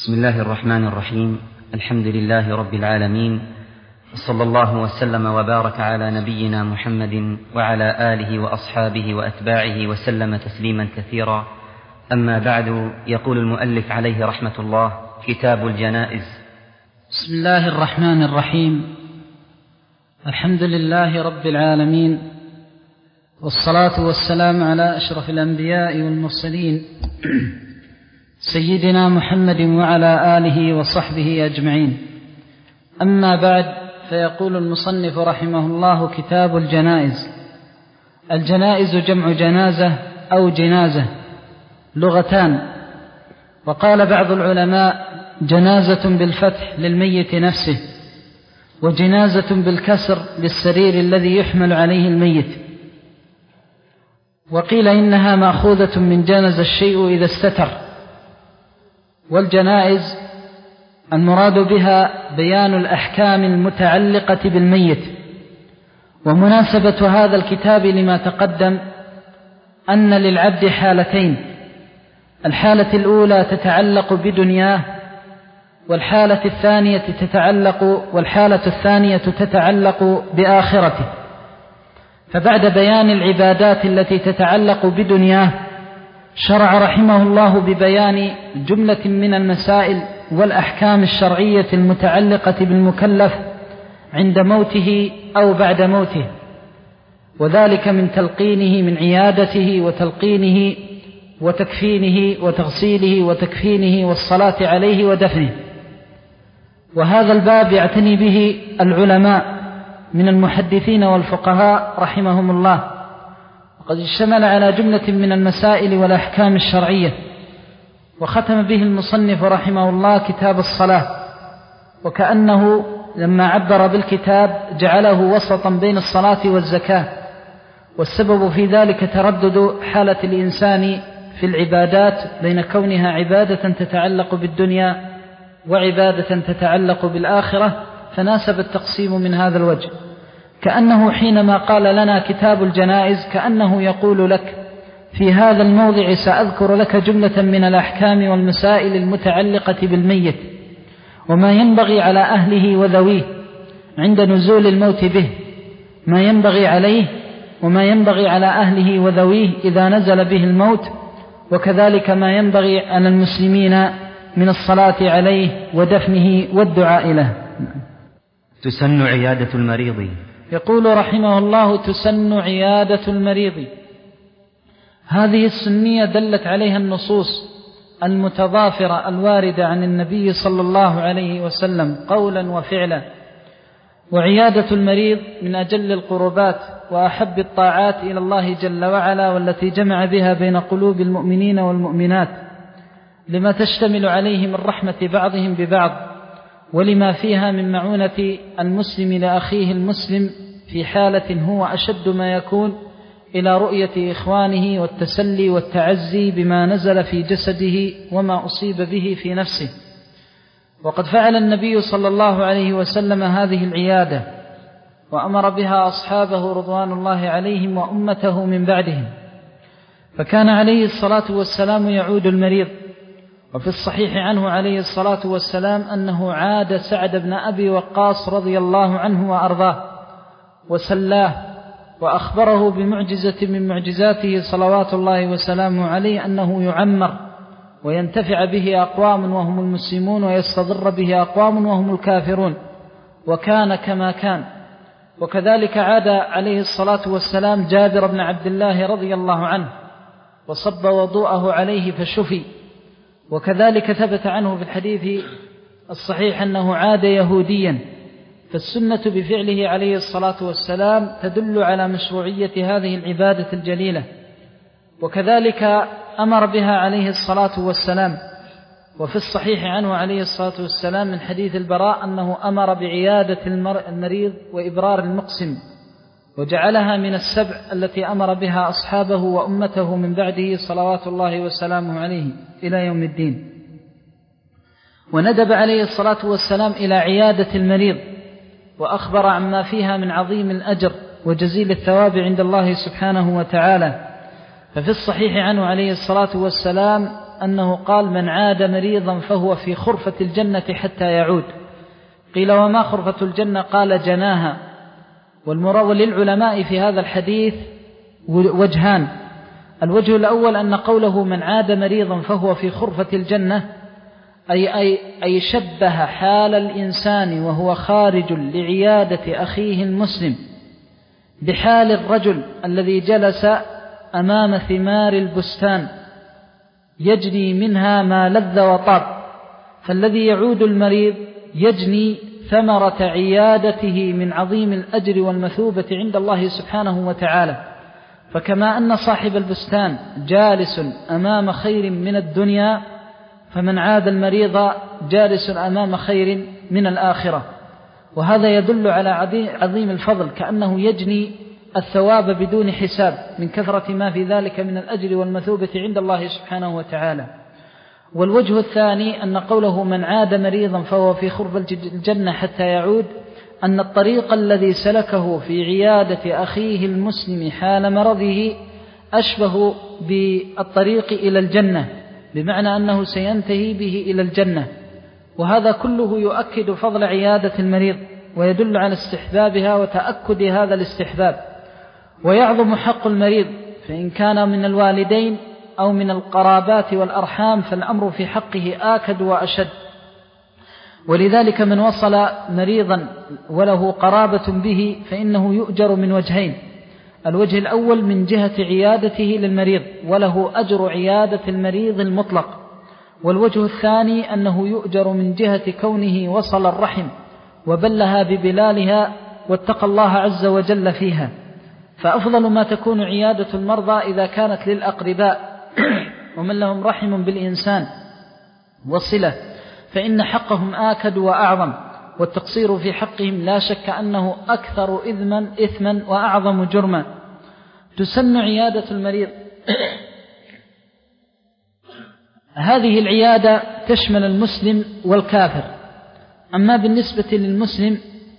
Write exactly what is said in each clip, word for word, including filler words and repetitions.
بسم الله الرحمن الرحيم. الحمد لله رب العالمين، وصلى الله وسلم وبارك على نبينا محمد وعلى آله وأصحابه وأتباعه وسلم تسليما كثيرا. أما بعد، يقول المؤلف عليه رحمة الله: كتاب الجنائز. بسم الله الرحمن الرحيم. الحمد لله رب العالمين، والصلاة والسلام على أشرف الأنبياء والمرسلين سيدنا محمد وعلى آله وصحبه أجمعين. أما بعد، فيقول المصنف رحمه الله: كتاب الجنائز. الجنائز جمع جنازة أو جنازة، لغتان. وقال بعض العلماء: جنازة بالفتح للميت نفسه، وجنازة بالكسر للسرير الذي يحمل عليه الميت. وقيل إنها مأخوذة من جنز الشيء إذا استتر. والجنائز المراد بها بيان الأحكام المتعلقة بالميت. ومناسبة هذا الكتاب لما تقدم أن للعبد حالتين: الحالة الأولى تتعلق بدنياه، والحالة الثانية تتعلق والحالة الثانية تتعلق بآخرته. فبعد بيان العبادات التي تتعلق بدنياه، شرع رحمه الله ببيان جملة من المسائل والأحكام الشرعية المتعلقة بالمكلف عند موته أو بعد موته، وذلك من تلقينه من عيادته وتلقينه وتكفينه وتغسيله وتكفينه والصلاة عليه ودفنه. وهذا الباب يعتني به العلماء من المحدثين والفقهاء رحمهم الله، وقد اشتمل على جملة من المسائل والأحكام الشرعية. وختم به المصنف رحمه الله كتاب الصلاة، وكأنه لما عبر بالكتاب جعله وسطا بين الصلاة والزكاة، والسبب في ذلك تردد حالة الإنسان في العبادات بين كونها عبادة تتعلق بالدنيا وعبادة تتعلق بالآخرة، فناسب التقسيم من هذا الوجه. كأنه حينما قال لنا كتاب الجنائز كأنه يقول لك: في هذا الموضع سأذكر لك جملة من الأحكام والمسائل المتعلقة بالميت، وما ينبغي على أهله وذويه عند نزول الموت به، ما ينبغي عليه وما ينبغي على أهله وذويه إذا نزل به الموت، وكذلك ما ينبغي على المسلمين من الصلاة عليه ودفنه والدعاء له. تسن عيادة المريض. يقول رحمه الله: تسن عيادة المريض. هذه السنية دلت عليها النصوص المتضافرة الواردة عن النبي صلى الله عليه وسلم قولا وفعلا. وعيادة المريض من أجل القربات وأحب الطاعات إلى الله جل وعلا، والتي جمع بها بين قلوب المؤمنين والمؤمنات، لما تشتمل عليه من رحمة بعضهم ببعض، ولما فيها من معونة المسلم لأخيه المسلم في حالة هو أشد ما يكون إلى رؤية إخوانه والتسلي والتعزي بما نزل في جسده وما أصيب به في نفسه. وقد فعل النبي صلى الله عليه وسلم هذه العيادة، وأمر بها أصحابه رضوان الله عليهم وأمته من بعدهم. فكان عليه الصلاة والسلام يعود المريض. وفي الصحيح عنه عليه الصلاة والسلام أنه عاد سعد بن أبي وقاص رضي الله عنه وأرضاه وسلاه، وأخبره بمعجزة من معجزاته صلوات الله وسلامه عليه، أنه يعمر وينتفع به أقوام وهم المسلمون، ويستضر به أقوام وهم الكافرون، وكان كما كان. وكذلك عاد عليه الصلاة والسلام جابر بن عبد الله رضي الله عنه، وصب وضوءه عليه فشفي. وكذلك ثبت عنه في الحديث الصحيح أنه عاد يهوديا. فالسنة بفعله عليه الصلاة والسلام تدل على مشروعية هذه العبادة الجليلة. وكذلك أمر بها عليه الصلاة والسلام. وفي الصحيح عنه عليه الصلاة والسلام من حديث البراء أنه أمر بعيادة المريض وإبرار المقسم، وجعلها من السبع التي أمر بها أصحابه وأمته من بعده صلوات الله وسلامه عليه إلى يوم الدين. وندب عليه الصلاة والسلام إلى عيادة المريض، وأخبر عما فيها من عظيم الأجر وجزيل الثواب عند الله سبحانه وتعالى. ففي الصحيح عنه عليه الصلاة والسلام أنه قال من عاد مريضا فهو في خرفة الجنة حتى يعود. قيل وما خرفة الجنة؟ قال جناها. والمراد للعلماء في هذا الحديث وجهان. الوجه الأول أن قوله من عاد مريضا فهو في خرفة الجنة أي, أي, أي شبه حال الإنسان وهو خارج لعيادة أخيه المسلم بحال الرجل الذي جلس أمام ثمار البستان يجني منها ما لذ وطاب، فالذي يعود المريض يجني ثمرة عيادته من عظيم الأجر والمثوبة عند الله سبحانه وتعالى. فكما أن صاحب البستان جالس أمام خير من الدنيا، فمن عاد المريض جالس أمام خير من الآخرة. وهذا يدل على عظيم الفضل، كأنه يجني الثواب بدون حساب من كثرة ما في ذلك من الأجر والمثوبة عند الله سبحانه وتعالى. والوجه الثاني أن قوله من عاد مريضا فهو في خرف الجنة حتى يعود، أن الطريق الذي سلكه في عيادة أخيه المسلم حال مرضه أشبه بالطريق إلى الجنة، بمعنى أنه سينتهي به إلى الجنة. وهذا كله يؤكد فضل عيادة المريض ويدل على استحبابها وتأكد هذا الاستحباب. ويعظم حق المريض، فإن كان من الوالدين أو من القرابات والأرحام فالأمر في حقه آكد وأشد. ولذلك من وصل مريضا وله قرابة به فإنه يؤجر من وجهين: الوجه الأول من جهة عيادته للمريض وله أجر عيادة المريض المطلق، والوجه الثاني أنه يؤجر من جهة كونه وصل الرحم وبلها ببلالها واتقى الله عز وجل فيها. فأفضل ما تكون عيادة المرضى إذا كانت للأقرباء ومن لهم رحم بالإنسان وصلة، فإن حقهم آكد وأعظم، والتقصير في حقهم لا شك أنه أكثر إثما إثما وأعظم جرما. تسن عيادة المريض. هذه العيادة تشمل المسلم والكافر. أما بالنسبة للمسلم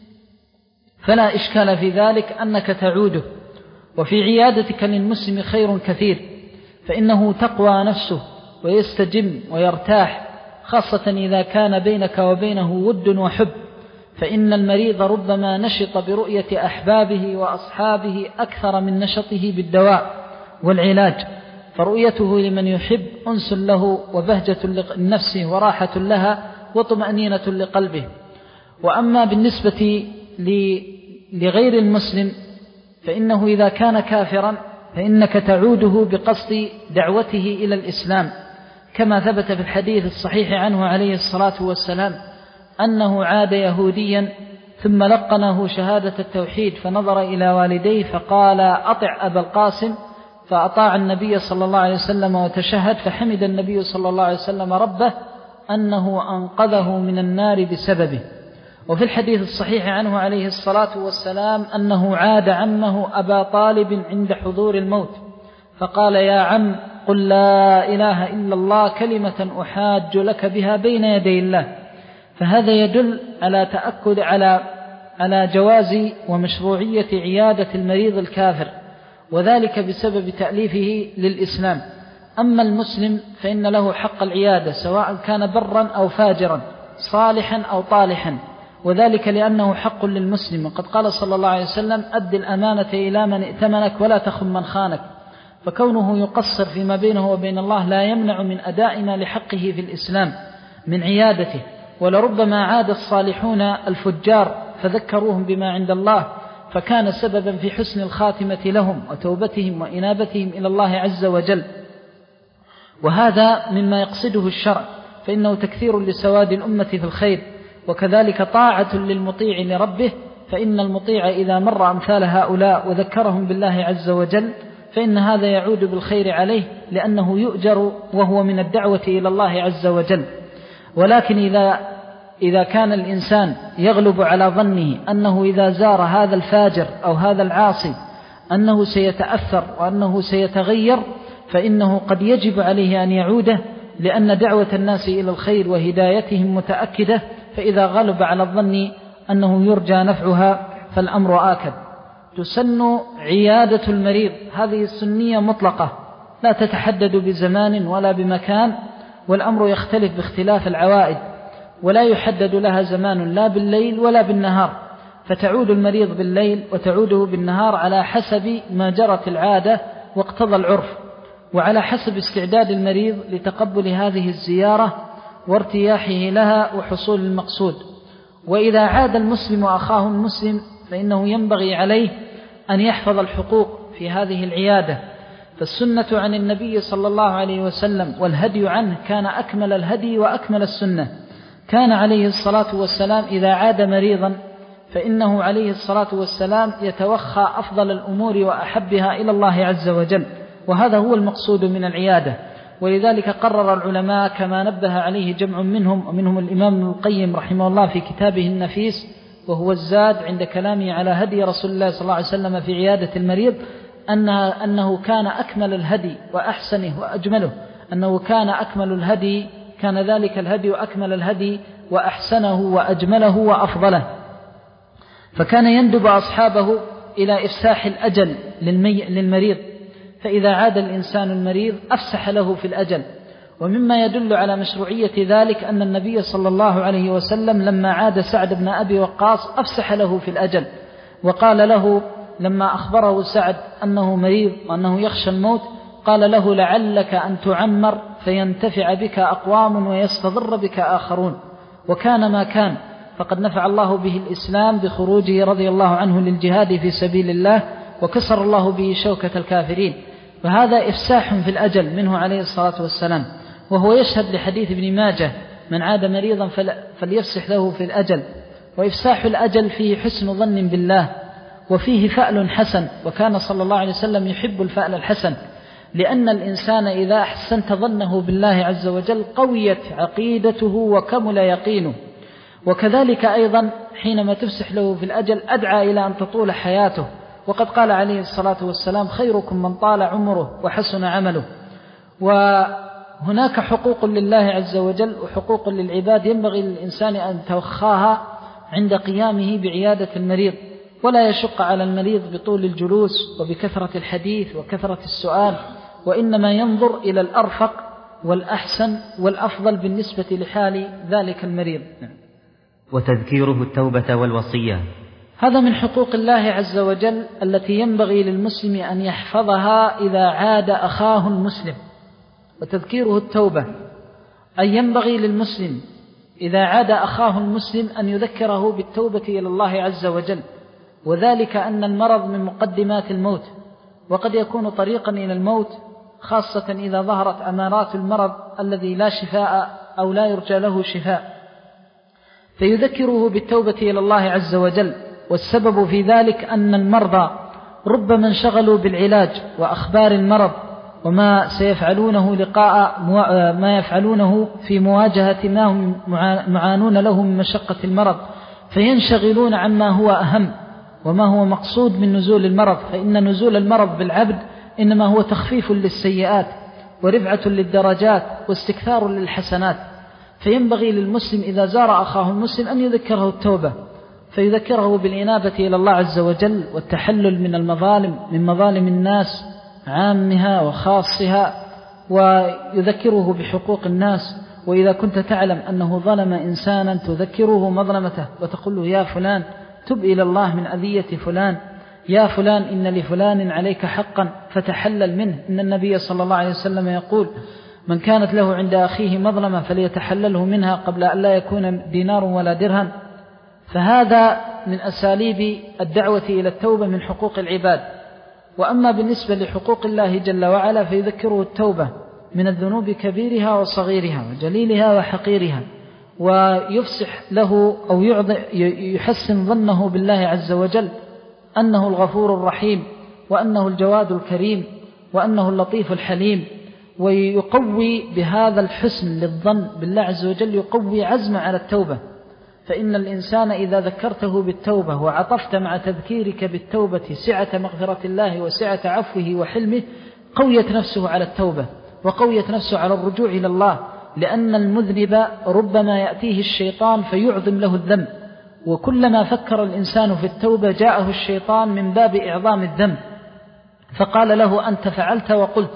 فلا إشكال في ذلك أنك تعوده، وفي عيادتك للمسلم خير كثير، فإنه تقوى نفسه ويستجم ويرتاح، خاصة إذا كان بينك وبينه ود وحب، فإن المريض ربما نشط برؤية أحبابه وأصحابه أكثر من نشطه بالدواء والعلاج، فرؤيته لمن يحب أنس له وبهجة للنفس وراحة لها وطمأنينة لقلبه. وأما بالنسبة لغير المسلم فإنه إذا كان كافرا فإنك تعوده بقصد دعوته إلى الإسلام، كما ثبت في الحديث الصحيح عنه عليه الصلاة والسلام أنه عاد يهوديا ثم لقنه شهادة التوحيد، فنظر إلى والديه فقال أطع أبا القاسم، فأطاع النبي صلى الله عليه وسلم وتشهد، فحمد النبي صلى الله عليه وسلم ربه أنه أنقذه من النار بسببه. وفي الحديث الصحيح عنه عليه الصلاة والسلام أنه عاد عمه أبا طالب عند حضور الموت فقال يا عم قل لا إله إلا الله كلمة أحاج لك بها بين يدي الله. فهذا يدل على تأكد على على جواز ومشروعية عيادة المريض الكافر، وذلك بسبب تأليفه للإسلام. أما المسلم فإن له حق العيادة سواء كان برا أو فاجرا، صالحا أو طالحا، وذلك لأنه حق للمسلم. وقد قال صلى الله عليه وسلم أد الأمانة إلى من ائتمنك ولا تخن من خانك. فكونه يقصر فيما بينه وبين الله لا يمنع من أداء ما لحقه في الإسلام من عيادته. ولربما عاد الصالحون الفجار فذكروهم بما عند الله فكان سببا في حسن الخاتمة لهم وتوبتهم وإنابتهم إلى الله عز وجل، وهذا مما يقصده الشرع، فإنه تكثير لسواد الأمة في الخير، وكذلك طاعة للمطيع لربه، فإن المطيع إذا مر أمثال هؤلاء وذكرهم بالله عز وجل فإن هذا يعود بالخير عليه، لأنه يؤجر وهو من الدعوة إلى الله عز وجل. ولكن إذا إذا كان الإنسان يغلب على ظنه أنه إذا زار هذا الفاجر أو هذا العاصي أنه سيتأثر وأنه سيتغير، فإنه قد يجب عليه أن يعوده، لأن دعوة الناس إلى الخير وهدايتهم متأكدة، فإذا غلب على الظن أنه يرجى نفعها فالأمر آكد. تسن عيادة المريض، هذه السنية مطلقة لا تتحدد بزمان ولا بمكان، والأمر يختلف باختلاف العوائد، ولا يحدد لها زمان لا بالليل ولا بالنهار، فتعود المريض بالليل وتعوده بالنهار على حسب ما جرت العادة واقتضى العرف، وعلى حسب استعداد المريض لتقبل هذه الزيارة وارتياحه لها وحصول المقصود. وإذا عاد المسلم أخاه المسلم فإنه ينبغي عليه أن يحفظ الحقوق في هذه العيادة، فالسنة عن النبي صلى الله عليه وسلم والهدي عنه كان أكمل الهدي وأكمل السنة. كان عليه الصلاة والسلام إذا عاد مريضا فإنه عليه الصلاة والسلام يتوخى أفضل الأمور وأحبها إلى الله عز وجل، وهذا هو المقصود من العيادة. ولذلك قرر العلماء كما نبه عليه جمع منهم، ومنهم الإمام ابن القيم رحمه الله في كتابه النفيس وهو الزاد عند كلامه على هدي رسول الله صلى الله عليه وسلم في عيادة المريض، أنه, أنه كان أكمل الهدي وأحسنه وأجمله، أنه كان أكمل الهدي، كان ذلك الهدي أكمل الهدي وأحسنه وأجمله وأفضله. فكان يندب أصحابه إلى إفساح الأجل للمريض، فإذا عاد الإنسان المريض أفسح له في الأجل. ومما يدل على مشروعية ذلك أن النبي صلى الله عليه وسلم لما عاد سعد بن أبي وقاص أفسح له في الأجل، وقال له لما أخبره سعد أنه مريض وأنه يخشى الموت، قال له لعلك أن تعمر فينتفع بك أقوام ويستضر بك آخرون. وكان ما كان، فقد نفع الله به الإسلام بخروجه رضي الله عنه للجهاد في سبيل الله، وكسر الله به شوكة الكافرين. فهذا إفساح في الأجل منه عليه الصلاة والسلام، وهو يشهد لحديث ابن ماجه من عاد مريضا فليفسح له في الأجل. وإفساح الأجل فيه حسن ظن بالله، وفيه فأل حسن، وكان صلى الله عليه وسلم يحب الفأل الحسن، لأن الإنسان إذا أحسنت ظنه بالله عز وجل قويت عقيدته وكمل يقينه. وكذلك أيضا حينما تفسح له في الأجل أدعى إلى أن تطول حياته، وقد قال عليه الصلاة والسلام خيركم من طال عمره وحسن عمله. وهناك حقوق لله عز وجل وحقوق للعباد ينبغي للإنسان أن توخاها عند قيامه بعيادة المريض، ولا يشق على المريض بطول الجلوس وبكثرة الحديث وكثرة السؤال، وإنما ينظر إلى الأرفق والأحسن والأفضل بالنسبة لحال ذلك المريض. وتذكيره التوبة والوصية، هذا من حقوق الله عز وجل التي ينبغي للمسلم أن يحفظها إذا عاد أخاه المسلم. وتذكيره التوبة أي ينبغي للمسلم إذا عاد أخاه المسلم أن يذكره بالتوبة إلى الله عز وجل، وذلك أن المرض من مقدمات الموت، وقد يكون طريقا إلى الموت، خاصة إذا ظهرت أمارات المرض الذي لا شفاء أو لا يرجى له شفاء، فيذكره بالتوبة إلى الله عز وجل. والسبب في ذلك أن المرضى ربما انشغلوا بالعلاج وأخبار المرض وما سيفعلونه لقاء ما يفعلونه في مواجهة ما هم معانون له من مشقة المرض، فينشغلون عما هو أهم وما هو مقصود من نزول المرض. فإن نزول المرض بالعبد إنما هو تخفيف للسيئات ورفعة للدرجات واستكثار للحسنات. فينبغي للمسلم إذا زار أخاه المسلم أن يذكره التوبة، فيذكره بالإنابة إلى الله عز وجل والتحلل من المظالم، من مظالم الناس عامها وخاصها، ويذكره بحقوق الناس. وإذا كنت تعلم أنه ظلم إنسانا تذكره مظلمته وتقول له يا فلان تب إلى الله من أذية فلان، يا فلان إن لفلان عليك حقا فتحلل منه. إن النبي صلى الله عليه وسلم يقول من كانت له عند أخيه مظلمة فليتحلله منها قبل أن لا يكون دينار ولا درهم. فهذا من أساليب الدعوة إلى التوبة من حقوق العباد. وأما بالنسبة لحقوق الله جل وعلا فيذكره التوبة من الذنوب كبيرها وصغيرها وجليلها وحقيرها، ويفسح له أو يحسن ظنه بالله عز وجل أنه الغفور الرحيم، وأنه الجواد الكريم، وأنه اللطيف الحليم. ويقوي بهذا الحسن للظن بالله عز وجل يقوي عزم على التوبة. فإن الإنسان إذا ذكرته بالتوبة وعطفت مع تذكيرك بالتوبة سعة مغفرة الله وسعة عفوه وحلمه قويت نفسه على التوبة وقويت نفسه على الرجوع إلى الله، لأن المذنب ربما يأتيه الشيطان فيعظم له الذنب، وكلما فكر الإنسان في التوبة جاءه الشيطان من باب إعظام الذنب فقال له أنت فعلت وقلت،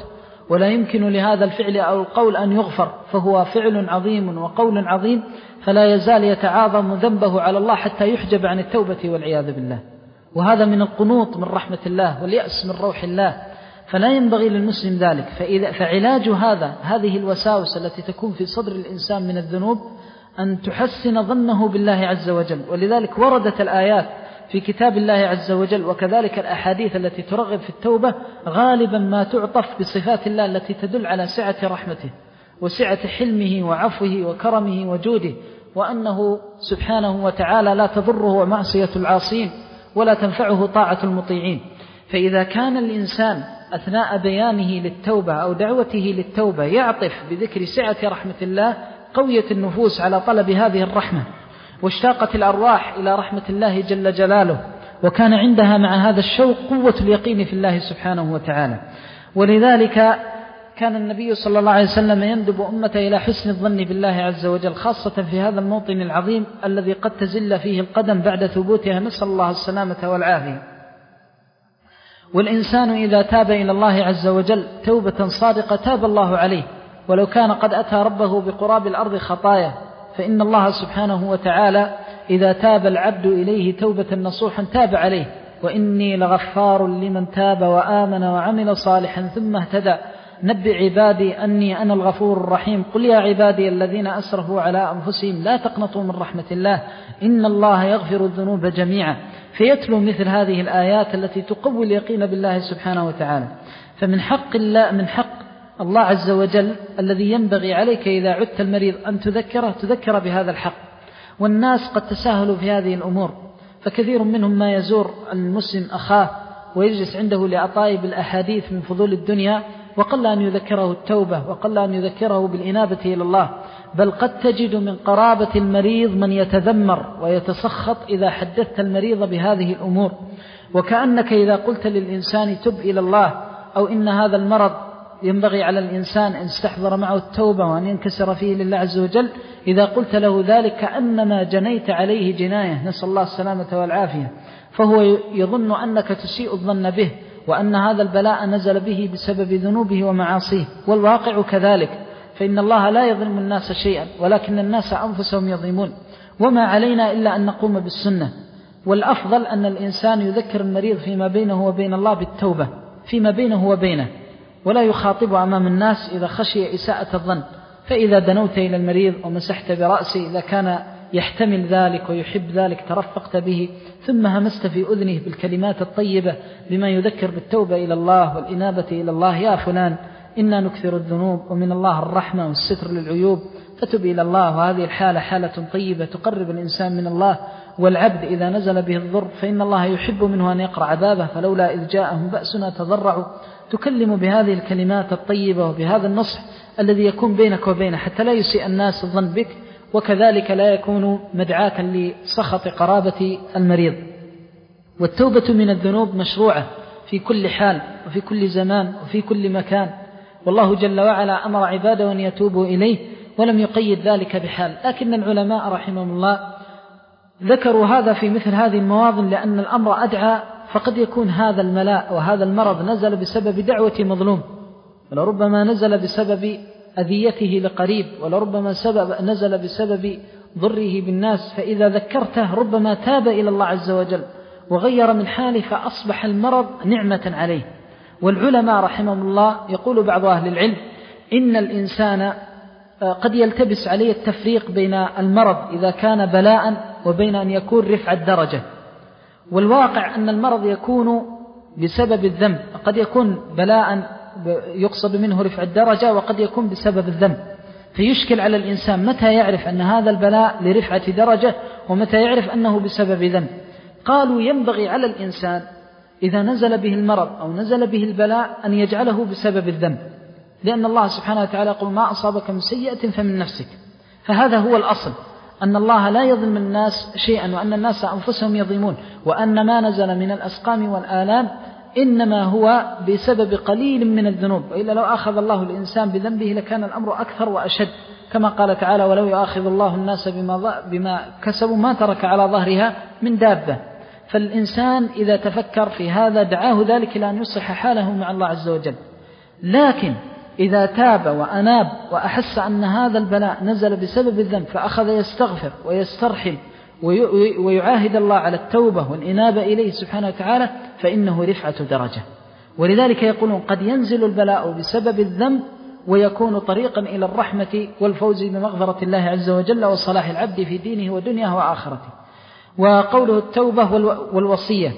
ولا يمكن لهذا الفعل أو القول أن يغفر، فهو فعل عظيم وقول عظيم، فلا يزال يتعاظم ذنبه على الله حتى يحجب عن التوبة والعياذ بالله. وهذا من القنوط من رحمة الله واليأس من روح الله، فلا ينبغي للمسلم ذلك. فإذا فعلاج هذا هذه الوساوس التي تكون في صدر الإنسان من الذنوب أن تحسن ظنه بالله عز وجل. ولذلك وردت الآيات في كتاب الله عز وجل وكذلك الأحاديث التي ترغب في التوبة غالبا ما تعطف بصفات الله التي تدل على سعة رحمته وسعة حلمه وعفوه وكرمه وجوده، وأنه سبحانه وتعالى لا تضره معصية العاصين ولا تنفعه طاعة المطيعين. فإذا كان الإنسان أثناء بيانه للتوبة أو دعوته للتوبة يعطف بذكر سعة رحمة الله، قوية النفوس على طلب هذه الرحمة، واشتاقت الأرواح إلى رحمة الله جل جلاله، وكان عندها مع هذا الشوق قوة اليقين في الله سبحانه وتعالى. ولذلك كان النبي صلى الله عليه وسلم يندب أمته إلى حسن الظن بالله عز وجل، خاصة في هذا الموطن العظيم الذي قد تزل فيه القدم بعد ثبوتها، نسأل الله السلامة والعافية. والإنسان إذا تاب إلى الله عز وجل توبة صادقة تاب الله عليه، ولو كان قد أتى ربه بقراب الأرض خطايا، فإن الله سبحانه وتعالى إذا تاب العبد إليه توبة نصوحا تاب عليه. وإني لغفار لمن تاب وآمن وعمل صالحا ثم اهتدى نبئ عبادي أني أنا الغفور الرحيم قل يا عبادي الذين أسرفوا على أنفسهم لا تقنطوا من رحمة الله إن الله يغفر الذنوب جميعا. فيتلو مثل هذه الآيات التي تقوي اليقين بالله سبحانه وتعالى. فمن حق الله من حق الله عز وجل الذي ينبغي عليك إذا عدت المريض أن تذكره تذكر بهذا الحق. والناس قد تساهلوا في هذه الأمور، فكثير منهم ما يزور المسلم أخاه ويجلس عنده لأطايب الأحاديث من فضول الدنيا، وقل أن يذكره التوبة وقل أن يذكره بالإنابة إلى الله. بل قد تجد من قرابة المريض من يتذمر ويتسخط إذا حدثت المريض بهذه الأمور، وكأنك إذا قلت للإنسان تب إلى الله أو إن هذا المرض ينبغي على الإنسان أن يستحضر معه التوبة وأن ينكسر فيه لله عز وجل، إذا قلت له ذلك كأنما جنيت عليه جناية، نسأل الله السلامة والعافية. فهو يظن أنك تسيء الظن به وأن هذا البلاء نزل به بسبب ذنوبه ومعاصيه، والواقع كذلك، فإن الله لا يظلم الناس شيئا ولكن الناس أنفسهم يظلمون. وما علينا إلا أن نقوم بالسنة. والأفضل أن الإنسان يذكر المريض فيما بينه وبين الله بالتوبة فيما بينه وبينه، ولا يخاطب أمام الناس إذا خشي إساءة الظن. فإذا دنوت إلى المريض ومسحت برأسه إذا كان يحتمل ذلك ويحب ذلك ترفقت به، ثم همست في أذنه بالكلمات الطيبة بما يذكر بالتوبة إلى الله والإنابة إلى الله: يا فلان إنا نكثر الذنوب ومن الله الرحمة والستر للعيوب فتب إلى الله. وهذه الحالة حالة طيبة تقرب الإنسان من الله. والعبد إذا نزل به الضر فإن الله يحب منه أن يقرع بابه، فلولا إذ جاءهم بأسنا تضرعوا. تكلم بهذه الكلمات الطيبة وبهذا النصح الذي يكون بينك وبينه حتى لا يسيء الناس الظن بك، وكذلك لا يكون مدعاة لسخط قرابة المريض. والتوبة من الذنوب مشروعة في كل حال وفي كل زمان وفي كل مكان، والله جل وعلا أمر عباده أن يتوبوا إليه ولم يقيد ذلك بحال. لكن العلماء رحمهم الله ذكروا هذا في مثل هذه المواطن لأن الأمر أدعى، فقد يكون هذا الملاء وهذا المرض نزل بسبب دعوة مظلوم، ولربما نزل بسبب أذيته لقريب، ولربما سبب نزل بسبب ضره بالناس. فإذا ذكرته ربما تاب إلى الله عز وجل وغير من حاله فأصبح المرض نعمة عليه. والعلماء رحمهم الله يقول بعض أهل العلم إن الإنسان قد يلتبس عليه التفريق بين المرض إذا كان بلاء وبين أن يكون رفع الدرجة. والواقع أن المرض يكون بسبب الذنب، قد يكون بلاء يقصد منه رفع الدرجة وقد يكون بسبب الذنب. فيشكل على الإنسان متى يعرف أن هذا البلاء لرفعة درجة ومتى يعرف أنه بسبب ذنب. قالوا ينبغي على الإنسان إذا نزل به المرض أو نزل به البلاء أن يجعله بسبب الذنب، لأن الله سبحانه وتعالى يقول: ما أصابك من سيئة فمن نفسك. فهذا هو الأصل، أن الله لا يظلم الناس شيئا، وأن الناس أنفسهم يظلمون، وأن ما نزل من الأسقام والآلام إنما هو بسبب قليل من الذنوب، وإلا لو أخذ الله الإنسان بذنبه لكان الأمر أكثر وأشد، كما قال تعالى: ولو يؤاخذ الله الناس بما, بما كسبوا ما ترك على ظهرها من دابة. فالإنسان إذا تفكر في هذا دعاه ذلك إلى أن يصلح حاله مع الله عز وجل. لكن إذا تاب وأناب وأحس أن هذا البلاء نزل بسبب الذنب فأخذ يستغفر ويسترحم ويعاهد الله على التوبة والإنابة إليه سبحانه وتعالى فإنه رفعة درجة. ولذلك يقولون قد ينزل البلاء بسبب الذنب ويكون طريقا إلى الرحمة والفوز بمغفرة الله عز وجل وصلاح العبد في دينه ودنياه وآخرته. وقوله التوبة والوصية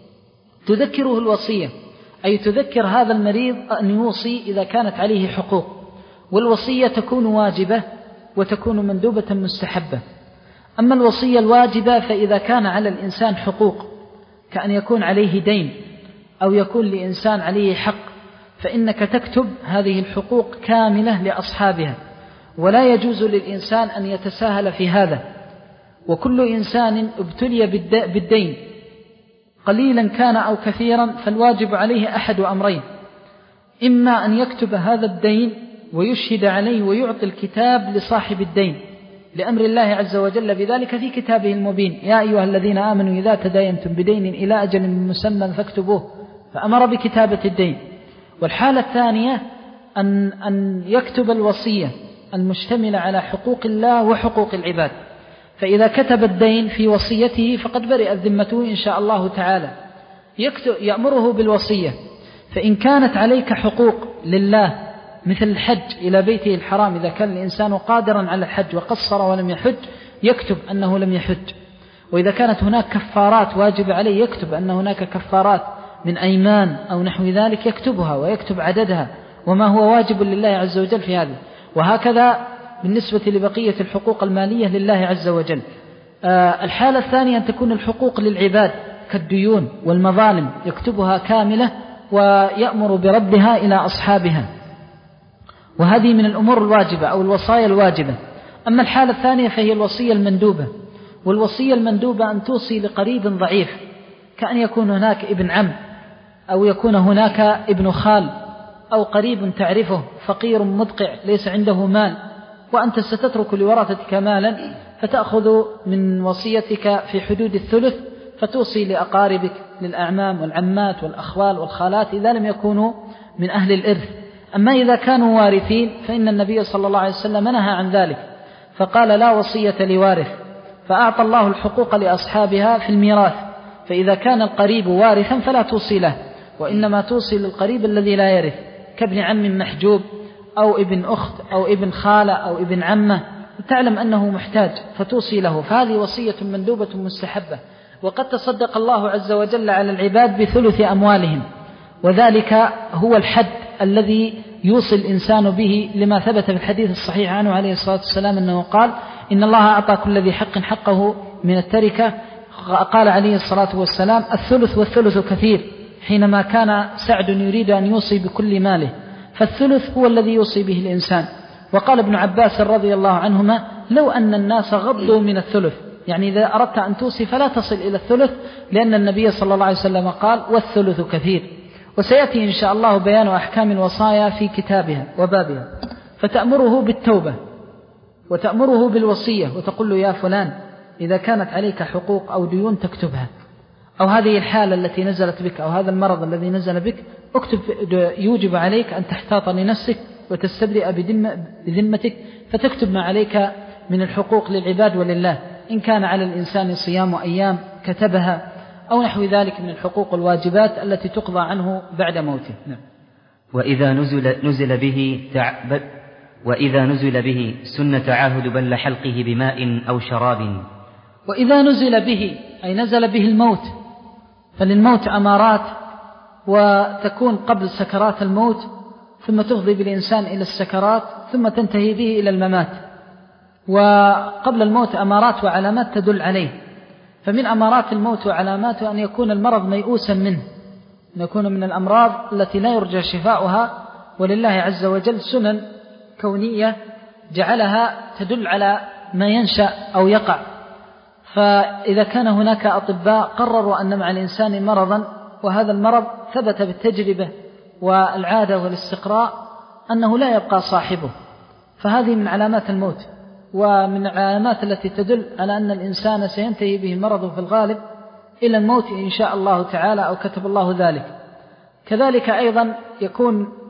تذكره الوصية، أي تذكر هذا المريض أن يوصي إذا كانت عليه حقوق، والوصية تكون واجبة وتكون مندوبة مستحبة. أما الوصية الواجبة فإذا كان على الإنسان حقوق كأن يكون عليه دين أو يكون لإنسان عليه حق فإنك تكتب هذه الحقوق كاملة لأصحابها، ولا يجوز للإنسان أن يتساهل في هذا. وكل إنسان ابتلي بالدين قليلا كان أو كثيرا فالواجب عليه أحد أمرين: إما أن يكتب هذا الدين ويشهد عليه ويعطي الكتاب لصاحب الدين لأمر الله عز وجل بذلك في كتابه المبين: يا أيها الذين آمنوا إذا تداينتم بدين إلى أجل مسمى فاكتبوه، فأمر بكتابة الدين. والحالة الثانية أن, أن يكتب الوصية المشتملة على حقوق الله وحقوق العباد، فإذا كتب الدين في وصيته فقد برئت ذمته إن شاء الله تعالى. يكتب يأمره بالوصية، فإن كانت عليك حقوق لله مثل الحج إلى بيته الحرام إذا كان الإنسان قادرا على الحج وقصر ولم يحج يكتب أنه لم يحج. وإذا كانت هناك كفارات واجب عليه يكتب أن هناك كفارات من أيمان أو نحو ذلك يكتبها ويكتب عددها وما هو واجب لله عز وجل في هذا. وهكذا بالنسبة لبقية الحقوق المالية لله عز وجل. آه الحالة الثانية أن تكون الحقوق للعباد كالديون والمظالم يكتبها كاملة ويأمر بردها إلى أصحابها، وهذه من الأمور الواجبة أو الوصايا الواجبة. أما الحالة الثانية فهي الوصية المندوبة، والوصية المندوبة أن توصي لقريب ضعيف كأن يكون هناك ابن عم أو يكون هناك ابن خال أو قريب تعرفه فقير مدقع ليس عنده مال وأنت ستترك لورثتك مالا، فتأخذ من وصيتك في حدود الثلث فتوصي لأقاربك للأعمام والعمات والأخوال والخالات إذا لم يكونوا من أهل الإرث. أما إذا كانوا وارثين فإن النبي صلى الله عليه وسلم نهى عن ذلك فقال: لا وصية لوارث، فأعطى الله الحقوق لأصحابها في الميراث. فإذا كان القريب وارثا فلا توصي له، وإنما توصي للقريب الذي لا يرث كابن عم محجوب أو ابن أخت أو ابن خالة أو ابن عمة تعلم أنه محتاج فتوصي له، فهذه وصية مندوبة مستحبة. وقد تصدق الله عز وجل على العباد بثلث أموالهم، وذلك هو الحد الذي يوصي الإنسان به لما ثبت في الحديث الصحيح عنه عليه الصلاة والسلام أنه قال: إن الله أعطى كل ذي حق حقه من التركة. قال عليه الصلاة والسلام: الثلث والثلث كثير، حينما كان سعد يريد أن يوصي بكل ماله، فالثلث هو الذي يوصي به الإنسان. وقال ابن عباس رضي الله عنهما: لو أن الناس غضوا من الثلث، يعني إذا أردت أن توصي فلا تصل إلى الثلث، لأن النبي صلى الله عليه وسلم قال: والثلث كثير. وسيأتي إن شاء الله بيان أحكام الوصايا في كتابها وبابها. فتأمره بالتوبة وتأمره بالوصية وتقول له: يا فلان إذا كانت عليك حقوق أو ديون تكتبها، أو هذه الحالة التي نزلت بك أو هذا المرض الذي نزل بك اكتب، يوجب عليك أن تحتاط لنفسك وتستبرئ بذمتك، فتكتب ما عليك من الحقوق للعباد ولله. إن كان على الإنسان صيام أيام كتبها أو نحو ذلك من الحقوق الواجبات التي تقضى عنه بعد موته. نعم. وإذا نزل, نزل به تع... وإذا نزل به سن تعاهد بل حلقه بماء أو شراب. وإذا نزل به أي نزل به الموت، فللموت أمارات وتكون قبل سكرات الموت ثم تفضي بالإنسان إلى السكرات ثم تنتهي به إلى الممات. وقبل الموت أمارات وعلامات تدل عليه، فمن أمارات الموت وعلاماته أن يكون المرض ميؤوسا منه، أن يكون من الأمراض التي لا يرجى شفاؤها، ولله عز وجل سنن كونية جعلها تدل على ما ينشأ أو يقع. فإذا كان هناك أطباء قرروا أن مع الإنسان مرضا وهذا المرض ثبت بالتجربة والعادة والاستقراء أنه لا يبقى صاحبه، فهذه من علامات الموت ومن العلامات التي تدل على أن الإنسان سينتهي به مرضه في الغالب إلى الموت إن شاء الله تعالى أو كتب الله ذلك. كذلك أيضا يكون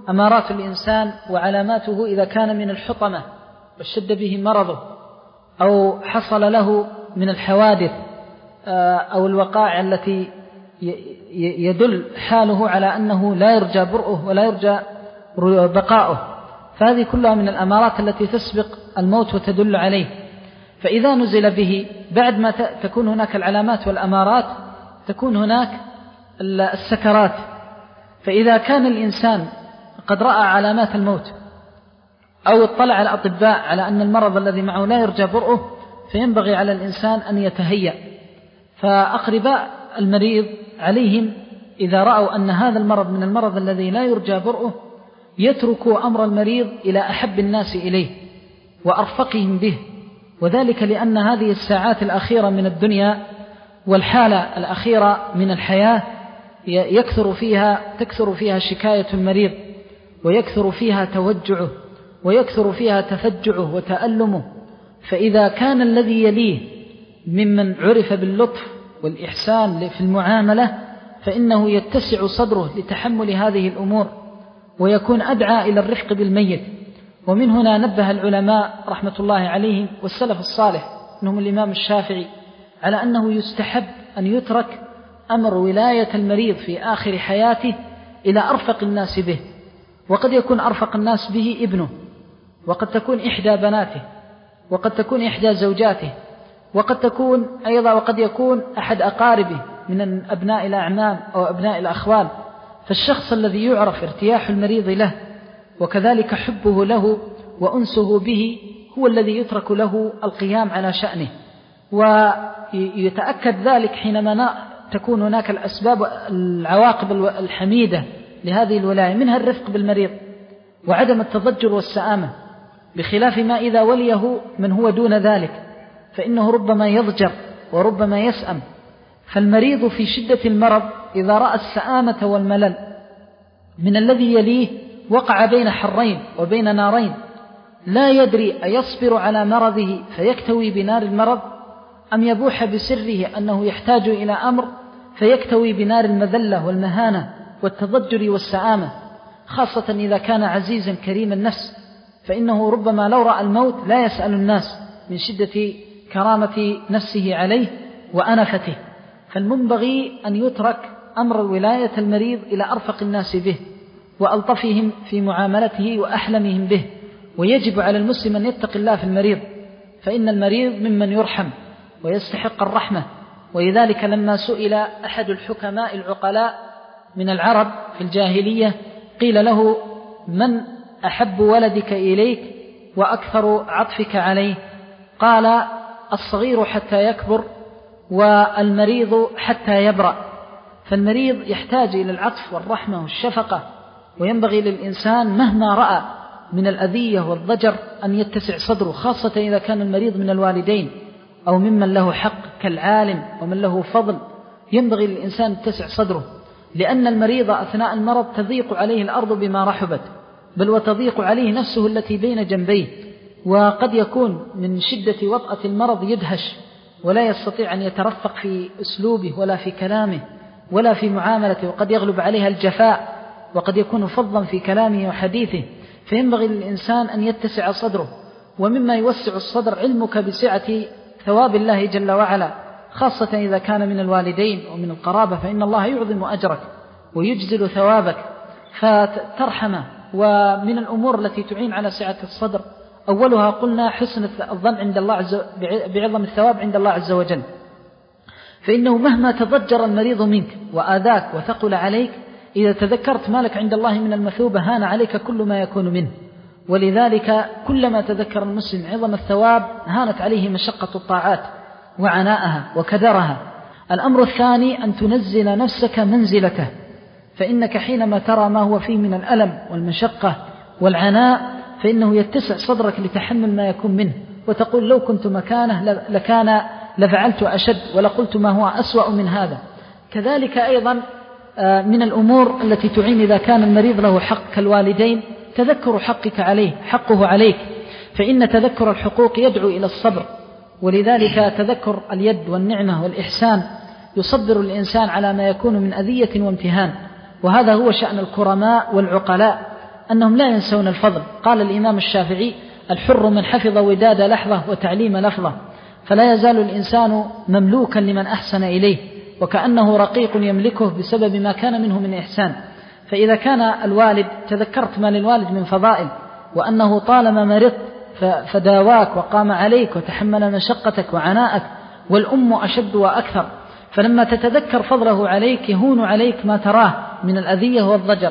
أمارات الإنسان وعلاماته إذا كان من الحطمة واشتد به مرضه أو حصل له من الحوادث أو الوقائع التي يدل حاله على أنه لا يرجى برؤه ولا يرجى بقاؤه، فهذه كلها من الأمارات التي تسبق الموت وتدل عليه. فإذا نزل به بعد ما تكون هناك العلامات والأمارات تكون هناك السكرات. فإذا كان الإنسان قد رأى علامات الموت أو اطلع الأطباء على أن المرض الذي معه لا يرجى برؤه، فينبغي على الإنسان أن يتهيأ. فأقرباء المريض عليهم إذا رأوا أن هذا المرض من المرض الذي لا يرجى برؤه يتركوا أمر المريض إلى أحب الناس إليه وأرفقهم به، وذلك لأن هذه الساعات الأخيرة من الدنيا والحالة الأخيرة من الحياة يكثر فيها تكثر فيها شكاية المريض، ويكثر فيها توجعه، ويكثر فيها تفجعه وتألمه. فإذا كان الذي يليه ممن عرف باللطف والإحسان في المعاملة فإنه يتسع صدره لتحمل هذه الأمور ويكون أدعى إلى الرفق بالميت. ومن هنا نبه العلماء رحمة الله عليهم والسلف الصالح منهم الإمام الشافعي على أنه يستحب أن يترك أمر ولاية المريض في آخر حياته إلى أرفق الناس به، وقد يكون أرفق الناس به ابنه، وقد تكون إحدى بناته، وقد تكون إحدى زوجاته، وقد تكون أيضا وقد يكون أحد أقاربه من أبناء الأعمام أو أبناء الأخوال. فالشخص الذي يعرف ارتياح المريض له وكذلك حبه له وأنسه به هو الذي يترك له القيام على شأنه. ويتأكد ذلك حينما تكون هناك الأسباب العواقب الحميدة لهذه الولاية، منها الرفق بالمريض وعدم التضجر والسآمة، بخلاف ما إذا وليه من هو دون ذلك فإنه ربما يضجر وربما يسأم. فالمريض في شدة المرض إذا رأى السآمة والملل من الذي يليه وقع بين حرين وبين نارين، لا يدري أيصبر على مرضه فيكتوي بنار المرض أم يبوح بسره أنه يحتاج إلى أمر فيكتوي بنار المذلة والمهانة والتضجر والسآمة، خاصة إذا كان عزيزا كريم النفس، فإنه ربما لو رأى الموت لا يسأل الناس من شدة كرامة نفسه عليه وأنفته. فالمنبغي أن يترك أمر ولاية المريض إلى أرفق الناس به وألطفهم في معاملته وأحلمهم به. ويجب على المسلم أن يتقي الله في المريض، فإن المريض ممن يرحم ويستحق الرحمة. ولذلك لما سئل أحد الحكماء العقلاء من العرب في الجاهلية قيل له: من أحب ولدك إليك وأكثر عطفك عليه؟ قال: الصغير حتى يكبر والمريض حتى يبرأ. فالمريض يحتاج إلى العطف والرحمة والشفقة، وينبغي للإنسان مهما رأى من الأذية والضجر أن يتسع صدره، خاصة إذا كان المريض من الوالدين أو ممن له حق كالعالم ومن له فضل، ينبغي للإنسان يتسع صدره، لأن المريض أثناء المرض تضيق عليه الأرض بما رحبت، بل وتضيق عليه نفسه التي بين جنبيه، وقد يكون من شدة وطأة المرض يدهش ولا يستطيع أن يترفق في أسلوبه ولا في كلامه ولا في معاملته، وقد يغلب عليها الجفاء، وقد يكون فظا في كلامه وحديثه. فينبغي للإنسان أن يتسع صدره. ومما يوسع الصدر علمك بسعة ثواب الله جل وعلا، خاصة إذا كان من الوالدين ومن القرابة، فإن الله يعظم أجرك ويجزل ثوابك فترحمه. ومن الأمور التي تعين على سعة الصدر أولها قلنا حسن الظن عند الله عز بعظم الثواب عند الله عز وجل، فإنه مهما تضجر المريض منك وآذاك وثقل عليك، إذا تذكرت ما لك عند الله من المثوبة هان عليك كل ما يكون منه. ولذلك كلما تذكر المسلم عظم الثواب هانت عليه مشقة الطاعات وعناءها وكدرها. الأمر الثاني أن تنزل نفسك منزلته، فإنك حينما ترى ما هو فيه من الألم والمشقة والعناء فإنه يتسع صدرك لتحمل ما يكون منه، وتقول: لو كنت مكانه لكان لفعلت أشد ولقلت ما هو أسوأ من هذا. كذلك أيضا من الأمور التي تعين إذا كان المريض له حق كالوالدين تذكر حقك عليه حقه عليك، فإن تذكر الحقوق يدعو إلى الصبر. ولذلك تذكر اليد والنعمة والإحسان يصبر الإنسان على ما يكون من أذية وامتهان، وهذا هو شأن الكرماء والعقلاء. أنهم لا ينسون الفضل. قال الإمام الشافعي: الحر من حفظ وداد لحظة وتعليم لفظة، فلا يزال الإنسان مملوكا لمن أحسن إليه، وكأنه رقيق يملكه بسبب ما كان منه من إحسان. فإذا كان الوالد، تذكرت ما للوالد من فضائل، وأنه طالما مرضت فداواك وقام عليك وتحمل مشقتك وعناءك، والأم أشد وأكثر، فلما تتذكر فضله عليك يهون عليك ما تراه من الأذية والضجر.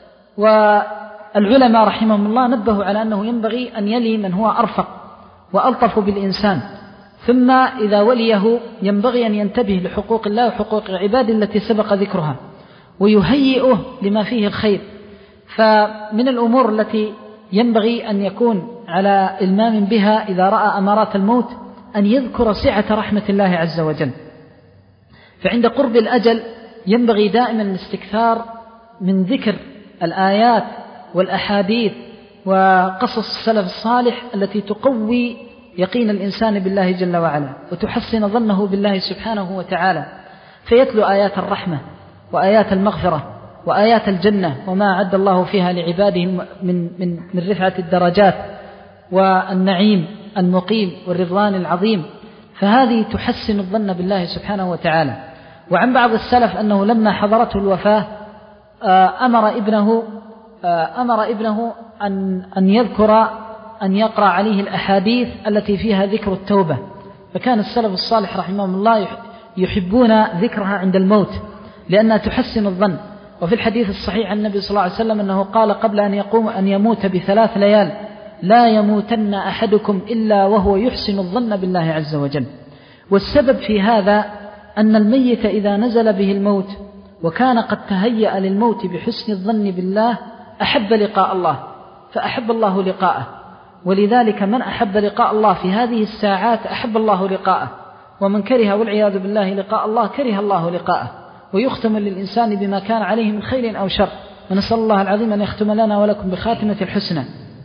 والعلماء رحمهم الله نبهوا على أنه ينبغي أن يلي من هو أرفق وألطف بالإنسان، ثم إذا وليه ينبغي أن ينتبه لحقوق الله وحقوق العباد التي سبق ذكرها، ويهيئه لما فيه الخير. فمن الأمور التي ينبغي أن يكون على إلمام بها إذا رأى أمارات الموت أن يذكر سعة رحمة الله عز وجل. فعند قرب الأجل ينبغي دائما الاستكثار من ذكر الآيات والأحاديث وقصص السلف الصالح التي تقوي يقين الإنسان بالله جل وعلا وتحسن ظنه بالله سبحانه وتعالى، فيتلو آيات الرحمة وآيات المغفرة وآيات الجنة وما أعد الله فيها لعباده من, من, من رفعة الدرجات والنعيم المقيم والرضوان العظيم، فهذه تحسن الظن بالله سبحانه وتعالى. وعن بعض السلف أنه لما حضرته الوفاة أمر ابنه أمر ابنه أن أن يذكر أن يقرأ عليه الأحاديث التي فيها ذكر التوبة، فكان السلف الصالح رحمهم الله يحبون ذكرها عند الموت لأنها تحسن الظن. وفي الحديث الصحيح عن النبي صلى الله عليه وسلم أنه قال قبل أن يقوم أن يموت بثلاث ليال: لا يموتن أحدكم إلا وهو يحسن الظن بالله عز وجل. والسبب في هذا أن الميت إذا نزل به الموت وكان قد تهيأ للموت بحسن الظن بالله أحب لقاء الله، فأحب الله لقاءه. ولذلك من أحب لقاء الله في هذه الساعات أحب الله لقاءه، ومن كره والعياذ بالله لقاء الله كره الله لقاءه. ويختم للإنسان بما كان عليه من خير أو شر، ونسأل الله العظيم أن يختم لنا ولكم بخاتمة الحسنى.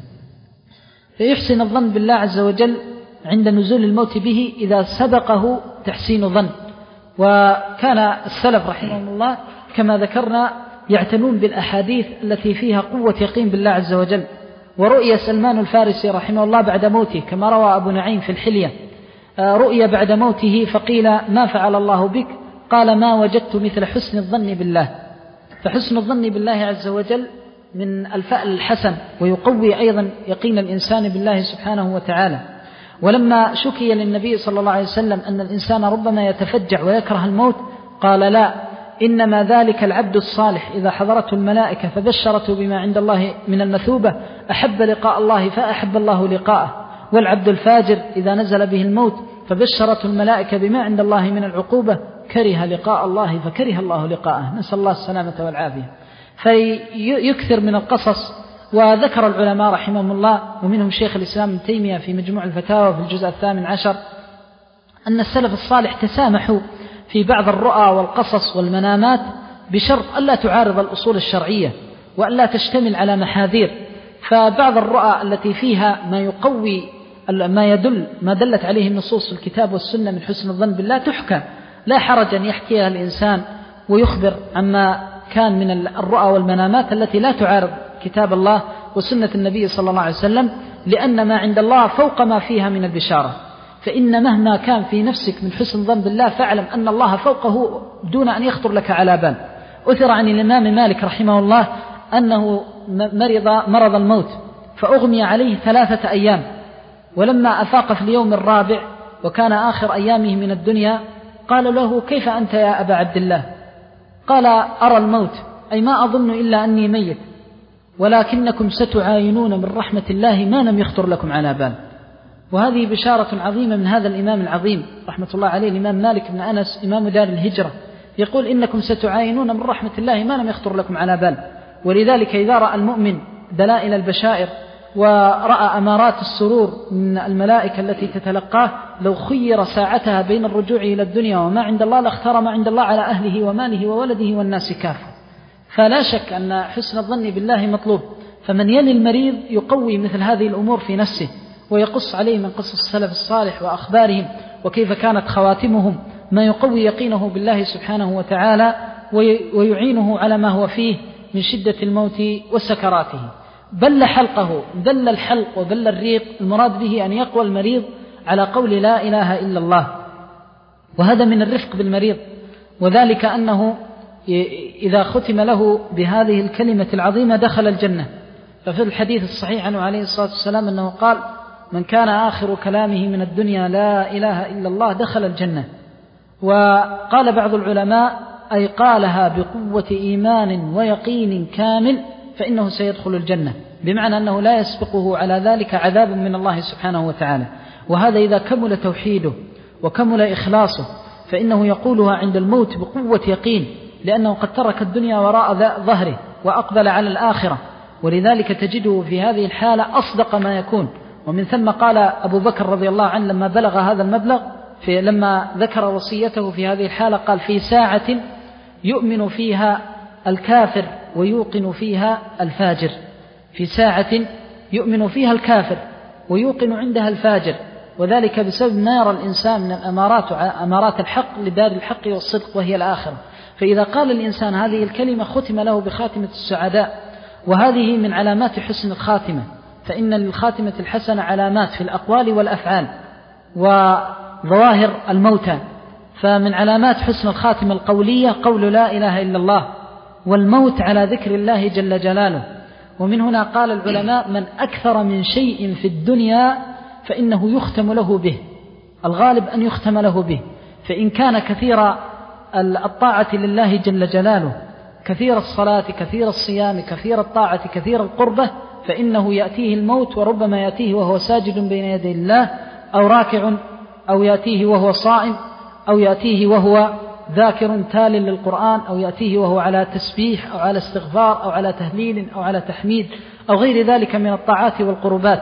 فيحسن الظن بالله عز وجل عند نزول الموت به إذا سبقه تحسين ظن. وكان السلف رحمهم الله كما ذكرنا يعتنون بالأحاديث التي فيها قوة يقين بالله عز وجل. ورؤيا سلمان الفارسي رحمه الله بعد موته كما روى أبو نعيم في الحلية، رؤيا بعد موته فقيل: ما فعل الله بك؟ قال: ما وجدت مثل حسن الظن بالله. فحسن الظن بالله عز وجل من الفأل الحسن، ويقوي أيضا يقين الإنسان بالله سبحانه وتعالى. ولما شكي للنبي صلى الله عليه وسلم أن الإنسان ربما يتفجع ويكره الموت قال: لا، إنما ذلك العبد الصالح إذا حضرته الملائكة فبشرته بما عند الله من المثوبة أحب لقاء الله فأحب الله لقاءه، والعبد الفاجر إذا نزل به الموت فبشرته الملائكة بما عند الله من العقوبة كره لقاء الله فكره الله لقاءه، نسأل الله السلامة والعافية. فيكثر من القصص. وذكر العلماء رحمهم الله ومنهم شيخ الإسلام ابن تيمية في مجموع الفتاوى في الجزء الثامن عشر أن السلف الصالح تسامحوا في بعض الرؤى والقصص والمنامات بشرط ألا تعارض الأصول الشرعية وألا تشتمل على محاذير. فبعض الرؤى التي فيها ما يقوي ما يدل ما دلت عليه النصوص في الكتاب والسنة من حسن الظن بالله تحكى، لا حرج أن يحكيها الإنسان ويخبر عما كان من الرؤى والمنامات التي لا تعارض كتاب الله وسنة النبي صلى الله عليه وسلم، لأن ما عند الله فوق ما فيها من البشارة. فإن مهما كان في نفسك من حسن ظن بالله فاعلم أن الله فوقه دون أن يخطر لك على بال. أثر عن الإمام مالك رحمه الله أنه مرض مرض الموت فأغمي عليه ثلاثة أيام، ولما أفاق في اليوم الرابع وكان آخر أيامه من الدنيا قال له: كيف أنت يا أبا عبد الله؟ قال: أرى الموت، أي ما أظن إلا أني ميت، ولكنكم ستعاينون من رحمة الله ما لم يخطر لكم على بال. وهذه بشارة عظيمة من هذا الإمام العظيم رحمة الله عليه الإمام مالك بن أنس إمام دار الهجرة، يقول: إنكم ستعاينون من رحمة الله ما لم يخطر لكم على بال. ولذلك إذا رأى المؤمن دلائل البشائر ورأى أمارات السرور من الملائكة التي تتلقاه لو خير ساعتها بين الرجوع إلى الدنيا وما عند الله لاختار ما عند الله على أهله وماله وولده والناس كافة. فلا شك أن حسن الظن بالله مطلوب. فمن يلي المريض يقوي مثل هذه الأمور في نفسه ويقص عليه من قصص السلف الصالح وأخبارهم وكيف كانت خواتمهم ما يقوي يقينه بالله سبحانه وتعالى ويعينه على ما هو فيه من شدة الموت وسكراته. بل حلقه، بل الحلق وبل الريق، المراد به أن يقوى المريض على قول لا إله إلا الله، وهذا من الرفق بالمريض، وذلك أنه إذا ختم له بهذه الكلمة العظيمة دخل الجنة. ففي الحديث الصحيح عنه عليه الصلاة والسلام أنه قال: من كان آخر كلامه من الدنيا لا إله إلا الله دخل الجنة. وقال بعض العلماء: أي قالها بقوة إيمان ويقين كامل فإنه سيدخل الجنة، بمعنى أنه لا يسبقه على ذلك عذاب من الله سبحانه وتعالى. وهذا إذا كمل توحيده وكمل إخلاصه فإنه يقولها عند الموت بقوة يقين، لأنه قد ترك الدنيا وراء ظهره وأقبل على الآخرة، ولذلك تجده في هذه الحالة أصدق ما يكون. ومن ثم قال أبو بكر رضي الله عنه لما بلغ هذا المبلغ، في لما ذكر وصيته في هذه الحالة قال: في ساعة يؤمن فيها الكافر ويوقن فيها الفاجر، في ساعة يؤمن فيها الكافر ويوقن عندها الفاجر، وذلك بسبب ما يرى الإنسان من الأمارات أمارات الحق لدار الحق والصدق وهي الآخرة. فإذا قال الإنسان هذه الكلمة ختم له بخاتمة السعداء، وهذه من علامات حسن الخاتمة، فإن للخاتمة الحسنة علامات في الأقوال والأفعال وظواهر الموتى. فمن علامات حسن الخاتمة القولية قول لا إله إلا الله، والموت على ذكر الله جل جلاله. ومن هنا قال العلماء: من أكثر من شيء في الدنيا فإنه يختم له به، الغالب أن يختم له به. فإن كان كثير الطاعة لله جل جلاله، كثير الصلاة، كثير الصيام، كثير الطاعة، كثير القربة، فإنه يأتيه الموت، وربما يأتيه وهو ساجد بين يدي الله، أو راكع، أو يأتيه وهو صائم، أو يأتيه وهو ذاكر تال للقرآن، أو يأتيه وهو على تسبيح أو على استغفار أو على تهليل أو على تحميد أو غير ذلك من الطاعات والقربات.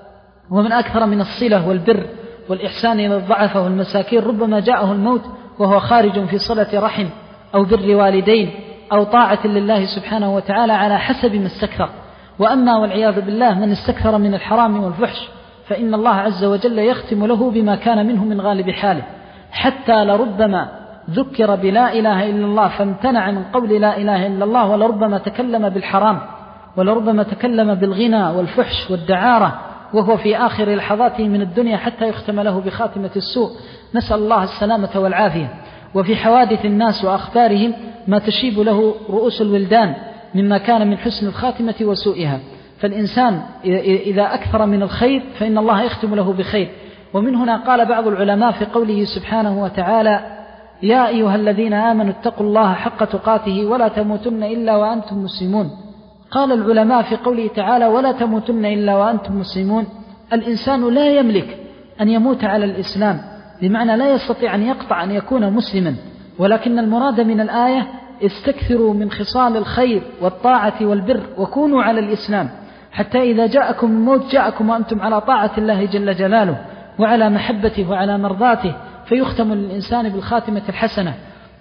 ومن أكثر من الصلة والبر والإحسان إلى الضعفاء والمساكين ربما جاءه الموت وهو خارج في صلة رحم أو بر والدين أو طاعة لله سبحانه وتعالى على حسب ما استكثر. وأما والعياذ بالله من استكثر من الحرام والفحش فإن الله عز وجل يختم له بما كان منه من غالب حاله، حتى لربما ذكر بلا إله إلا الله فامتنع من قول لا إله إلا الله، ولربما تكلم بالحرام، ولربما تكلم بالغنى والفحش والدعارة وهو في آخر لحظاته من الدنيا حتى يختم له بخاتمة السوء، نسأل الله السلامة والعافية. وفي حوادث الناس وأخبارهم ما تشيب له رؤوس الولدان مما كان من حسن الخاتمة وسوءها. فالإنسان إذا أكثر من الخير فإن الله يختم له بخير. ومن هنا قال بعض العلماء في قوله سبحانه وتعالى: يا أيها الذين آمنوا اتقوا الله حق تقاته ولا تموتن إلا وأنتم مسلمون. قال العلماء في قوله تعالى ولا تموتن إلا وأنتم مسلمون، الإنسان لا يملك أن يموت على الإسلام، بمعنى لا يستطيع أن يقطع أن يكون مسلما، ولكن المراد من الآية استكثروا من خصال الخير والطاعة والبر وكونوا على الإسلام، حتى إذا جاءكم الموت جاءكم وأنتم على طاعة الله جل جلاله وعلى محبته وعلى مرضاته، فيختم للإنسان بالخاتمة الحسنة.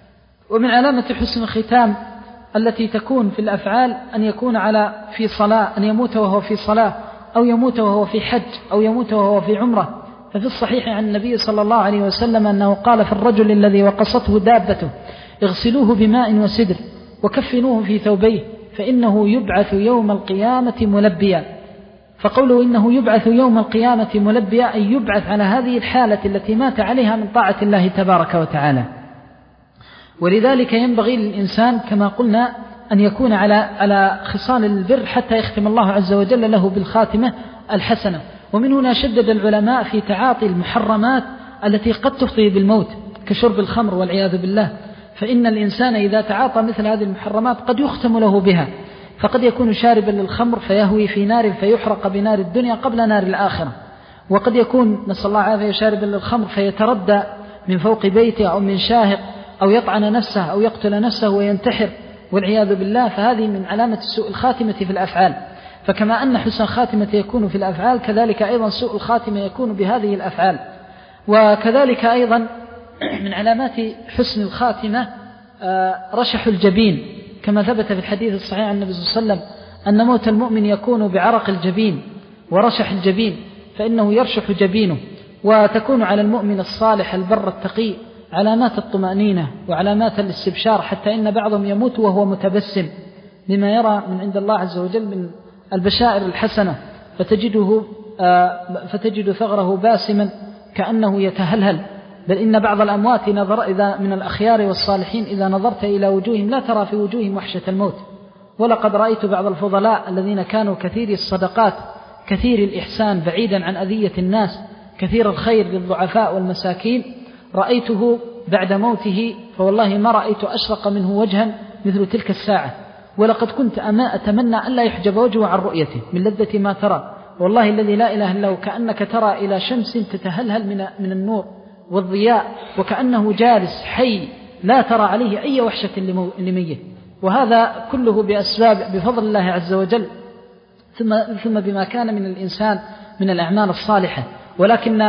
ومن علامة حسن الختام التي تكون في الأفعال أن يكون على في صلاة، أن يموت وهو في صلاة، أو يموت وهو في حج، أو يموت وهو في عمرة. ففي الصحيح عن النبي صلى الله عليه وسلم أنه قال في الرجل الذي وقصته دابته: اغسلوه بماء وسدر وكفنوه في ثوبيه فإنه يبعث يوم القيامة ملبيا. فقوله إنه يبعث يوم القيامة ملبيا أي يبعث على هذه الحالة التي مات عليها من طاعة الله تبارك وتعالى. ولذلك ينبغي للإنسان كما قلنا أن يكون على على خصال البر حتى يختم الله عز وجل له بالخاتمة الحسنة. ومن هنا شدد العلماء في تعاطي المحرمات التي قد تفضي بالموت كشرب الخمر والعياذ بالله، فإن الإنسان إذا تعاطى مثل هذه المحرمات قد يختم له بها، فقد يكون شاربا للخمر فيهوي في نار فيحرق بنار الدنيا قبل نار الآخرة، وقد يكون نسأل الله عافية شاربا للخمر فيتردى من فوق بيته أو من شاهق أو يطعن نفسه أو يقتل نفسه وينتحر والعياذ بالله. فهذه من علامة سوء الخاتمة في الأفعال. فكما أن حسن الخاتمة يكون في الأفعال كذلك أيضا سوء الخاتمة يكون بهذه الأفعال. وكذلك أيضا من علامات حسن الخاتمة رشح الجبين، كما ثبت في الحديث الصحيح عن النبي صلى الله عليه وسلم أن موت المؤمن يكون بعرق الجبين ورشح الجبين، فإنه يرشح جبينه. وتكون على المؤمن الصالح البر التقي علامات الطمأنينة وعلامات الاستبشار، حتى إن بعضهم يموت وهو متبسم لما يرى من عند الله عز وجل من البشائر الحسنة فتجده فتجد ثغره باسما كأنه يتهلهل، بل إن بعض الأموات نظر إذا من الأخيار والصالحين إذا نظرت إلى وجوههم لا ترى في وجوههم وحشة الموت. ولقد رأيت بعض الفضلاء الذين كانوا كثير الصدقات كثير الإحسان بعيدا عن أذية الناس كثير الخير للضعفاء والمساكين، رأيته بعد موته فوالله ما رأيت أشرق منه وجها مثل تلك الساعة، ولقد كنت أما أتمنى أن لا يحجب وجهه عن رؤيته من لذة ما ترى. والله الذي لا إله إلا هو كأنك ترى إلى شمس تتهلهل من من النور والضياء، وكأنه جالس حي لا ترى عليه أي وحشة لميت. وهذا كله بأسباب بفضل الله عز وجل، ثم ثم بما كان من الإنسان من الأعمال الصالحة. ولكن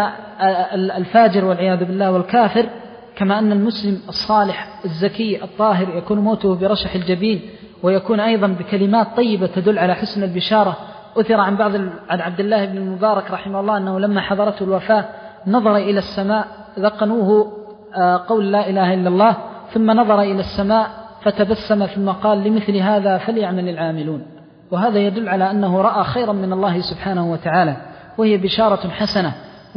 الفاجر والعياذ بالله والكافر كما أن المسلم الصالح الزكي الطاهر يكون موته برشح الجبين، ويكون أيضا بكلمات طيبة تدل على حسن البشارة. أثر عن بعض عن عبد الله بن المبارك رحمه الله أنه لما حضرته الوفاة نظر إلى السماء ذقنوه قول لا إله إلا الله، ثم نظر إلى السماء فتبسم ثم قال لمثل هذا فليعمل العاملون. وهذا يدل على أنه رأى خيرا من الله سبحانه وتعالى، وهي بشارة حسنة.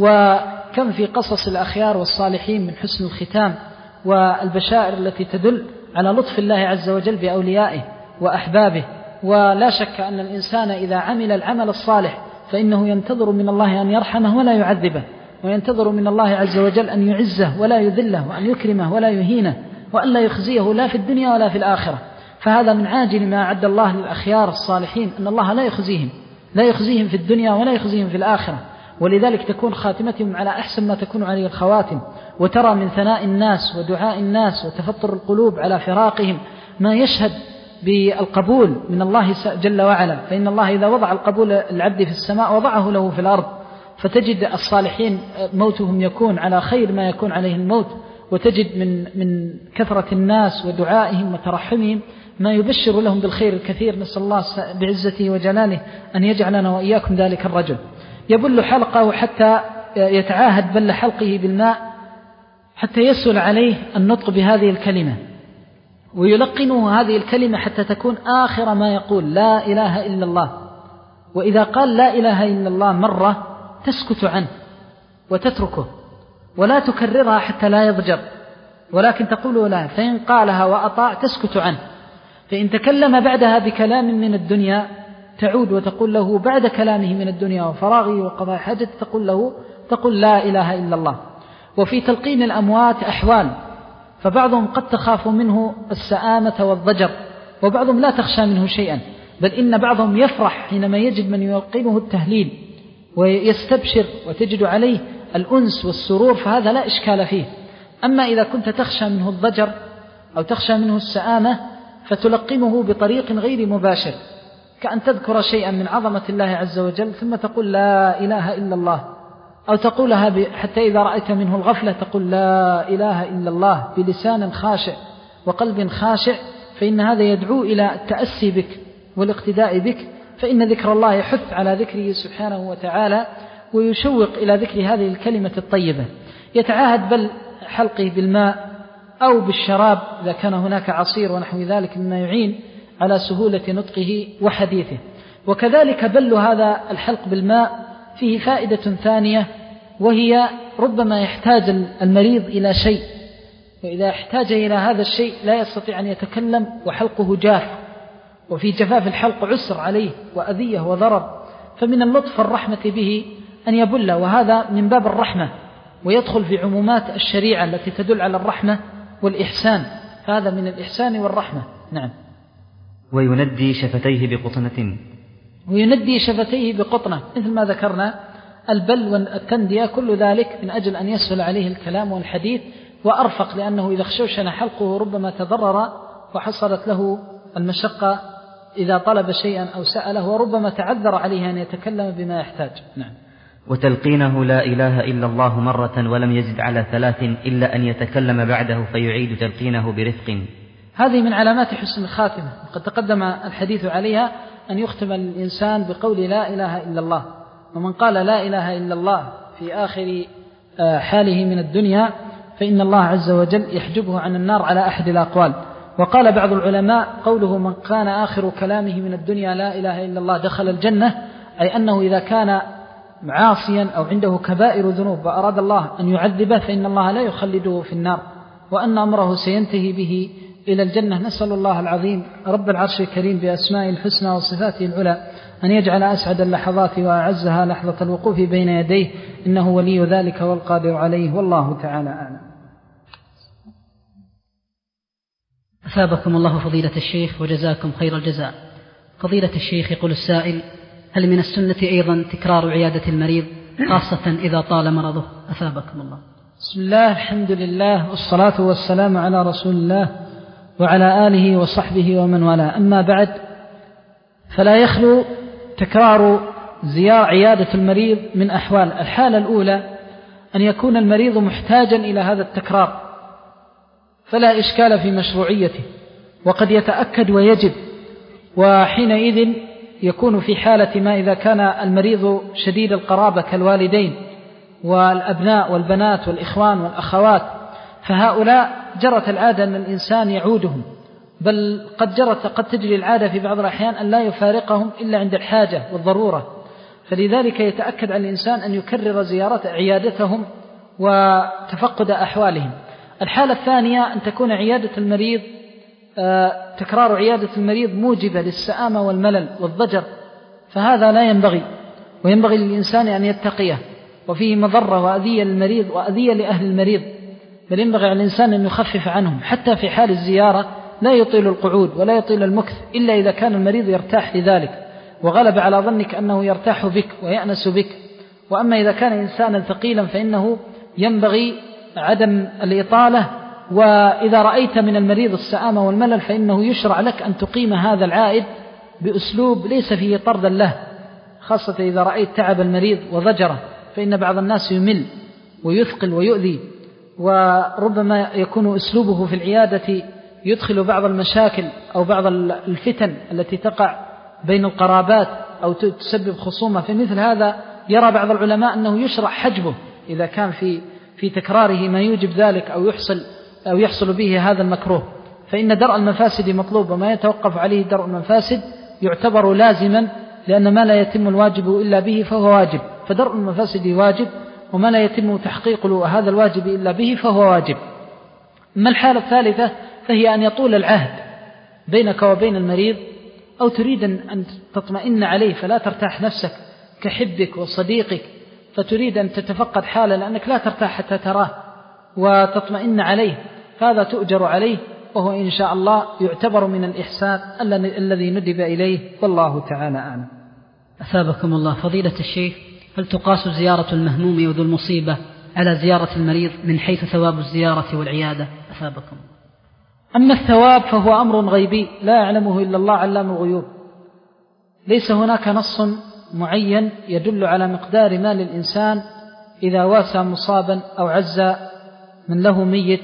وكم في قصص الأخيار والصالحين من حسن الختام والبشائر التي تدل على لطف الله عز وجل بأوليائه وأحبابه. ولا شك أن الإنسان إذا عمل العمل الصالح فإنه ينتظر من الله أن يرحمه ولا يعذبه، وينتظر من الله عز وجل أن يعزه ولا يذله، وأن يكرمه ولا يهينه، وأن لا يخزيه لا في الدنيا ولا في الآخرة. فهذا من عاجل ما أعد الله للأخيار الصالحين، أن الله لا يخزيهم لا يخزيهم في الدنيا ولا يخزيهم في الآخرة. ولذلك تكون خاتمتهم على أحسن ما تكون عليه الخواتم. وترى من ثناء الناس ودعاء الناس وتفطر القلوب على فراقهم ما يشهد بالقبول من الله جل وعلا. فإن الله إذا وضع القبول العبد في السماء وضعه له في الأرض، فتجد الصالحين موتهم يكون على خير ما يكون عليه الموت، وتجد من من كثرة الناس ودعائهم وترحمهم ما يبشر لهم بالخير الكثير. نسأل الله بعزته وجلاله أن يجعلنا وإياكم ذلك الرجل. يبل حلقه حتى يتعاهد بل حلقه بالماء حتى يسهل عليه النطق بهذه الكلمة، ويلقنه هذه الكلمة حتى تكون آخر ما يقول لا إله إلا الله. وإذا قال لا إله إلا الله مرة تسكت عنه وتتركه ولا تكررها حتى لا يضجر، ولكن تقول لا. فإن قالها وأطاع تسكت عنه. فإن تكلم بعدها بكلام من الدنيا تعود وتقول له بعد كلامه من الدنيا وفراغه وقضاء حاجة تقول له تقول لا إله إلا الله. وفي تلقين الأموات أحوال، فبعضهم قد تخاف منه السآمة والضجر، وبعضهم لا تخشى منه شيئا، بل إن بعضهم يفرح حينما يجد من يلقنه التهليل ويستبشر وتجد عليه الأنس والسرور، فهذا لا إشكال فيه. أما إذا كنت تخشى منه الضجر أو تخشى منه السآمة فتلقنه بطريق غير مباشر، كأن تذكر شيئا من عظمة الله عز وجل ثم تقول لا إله إلا الله، أو تقولها حتى إذا رأيت منه الغفلة تقول لا إله إلا الله بلسان خاشع وقلب خاشع، فإن هذا يدعو إلى التأسي بك والاقتداء بك. فإن ذكر الله يحث على ذكره سبحانه وتعالى ويشوق إلى ذكر هذه الكلمة الطيبة. يتعاهد بل حلقه بالماء أو بالشراب إذا كان هناك عصير ونحو ذلك مما يعين على سهولة نطقه وحديثه. وكذلك بل هذا الحلق بالماء فيه فائدة ثانية، وهي ربما يحتاج المريض إلى شيء، وإذا احتاج إلى هذا الشيء لا يستطيع أن يتكلم وحلقه جاف، وفي جفاف الحلق عسر عليه وأذية وضرر، فمن اللطف والرحمة به أن يبل، وهذا من باب الرحمة ويدخل في عمومات الشريعة التي تدل على الرحمة والإحسان، فهذا من الإحسان والرحمة. نعم. ويندي شفتيه بقطنة ويندي شفتيه بقطنة مثل ما ذكرنا. البل والتندية كل ذلك من أجل أن يسهل عليه الكلام والحديث وأرفق، لأنه إذا خشوشن حلقه ربما تضرر وحصلت له المشقة إذا طلب شيئا أو سأله، وربما تعذر عليه أن يتكلم بما يحتاج. نعم. وتلقينه لا إله إلا الله مرة ولم يزد على ثلاث إلا أن يتكلم بعده فيعيد تلقينه برفق. هذه من علامات حسن الخاتمة، قد تقدم الحديث عليها أن يختم الإنسان بقول لا إله إلا الله. ومن قال لا إله إلا الله في آخر حاله من الدنيا فإن الله عز وجل يحجبه عن النار على أحد الأقوال. وقال بعض العلماء قوله من كان آخر كلامه من الدنيا لا إله إلا الله دخل الجنة، أي أنه إذا كان عاصيا أو عنده كبائر ذنوب وأراد الله أن يعذبه فإن الله لا يخلده في النار، وأن أمره سينتهي به إلى الجنة. نسأل الله العظيم رب العرش الكريم بأسمائه الحسنى وصفاته العلى أن يجعل أسعد اللحظات وأعزها لحظة الوقوف بين يديه، إنه ولي ذلك والقادر عليه، والله تعالى أعلم. أثابكم الله فضيلة الشيخ وجزاكم خير الجزاء. فضيلة الشيخ، يقول السائل: هل من السنة أيضا تكرار عيادة المريض خاصة إذا طال مرضه؟ أثابكم الله. بسم الله، الحمد لله، والصلاة والسلام على رسول الله وعلى آله وصحبه ومن والاه، أما بعد، فلا يخلو تكرار زيارة عيادة المريض من أحوال. الحالة الأولى أن يكون المريض محتاجا إلى هذا التكرار فلا إشكال في مشروعيته، وقد يتأكد ويجب، وحينئذ يكون في حالة ما إذا كان المريض شديد القرابة كالوالدين والأبناء والبنات والإخوان والأخوات، فهؤلاء جرت العادة أن الإنسان يعودهم، بل قد جرت قد تجري العادة في بعض الأحيان أن لا يفارقهم إلا عند الحاجة والضرورة، فلذلك يتأكد على الإنسان أن يكرر زيارة عيادتهم وتفقد أحوالهم. الحالة الثانية أن تكون عيادة المريض تكرار عيادة المريض موجبة للسآمة والملل والضجر، فهذا لا ينبغي، وينبغي للإنسان أن يتقيه، وفيه مضرة وأذية للمريض وأذية لأهل المريض، بل ينبغي على الإنسان أن يخفف عنهم حتى في حال الزيارة، لا يطيل القعود ولا يطيل المكث إلا إذا كان المريض يرتاح لذلك وغلب على ظنك أنه يرتاح بك ويأنس بك. وأما إذا كان إنسانا ثقيلا فإنه ينبغي عدم الإطالة، وإذا رأيت من المريض السآمة والملل فإنه يشرع لك أن تقيم هذا العائد بأسلوب ليس فيه طردا له، خاصة إذا رأيت تعب المريض وضجره، فإن بعض الناس يمل ويثقل ويؤذي، وربما يكون أسلوبه في العيادة يدخل بعض المشاكل أو بعض الفتن التي تقع بين القرابات أو تسبب خصومة. في مثل هذا يرى بعض العلماء أنه يشرع حجبه إذا كان في في تكراره ما يوجب ذلك أو يحصل أو يحصل به هذا المكروه، فإن درء المفاسد مطلوب، وما يتوقف عليه درء المفاسد يعتبر لازما، لأن ما لا يتم الواجب إلا به فهو واجب، فدرء المفاسد واجب، وما لا يتم تحقيق هذا الواجب إلا به فهو واجب. أما الحالة الثالثة فهي أن يطول العهد بينك وبين المريض، أو تريد أن تطمئن عليه فلا ترتاح نفسك كحبك وصديقك، فتريد أن تتفقد حاله لأنك لا ترتاح حتى تراه وتطمئن عليه، فهذا تؤجر عليه، وهو إن شاء الله يعتبر من الإحسان الذي ندب إليه، والله تعالى أعلم. أثابكم الله فضيلة الشيخ، هل تقاس زيارة المهموم وذو المصيبة على زيارة المريض من حيث ثواب الزيارة والعيادة؟ أثابكم. أما الثواب فهو أمر غيبي لا يعلمه إلا الله علام الغيوب، ليس هناك نص معين يدل على مقدار ما للإنسان إذا واسى مصابا أو عز من له ميت،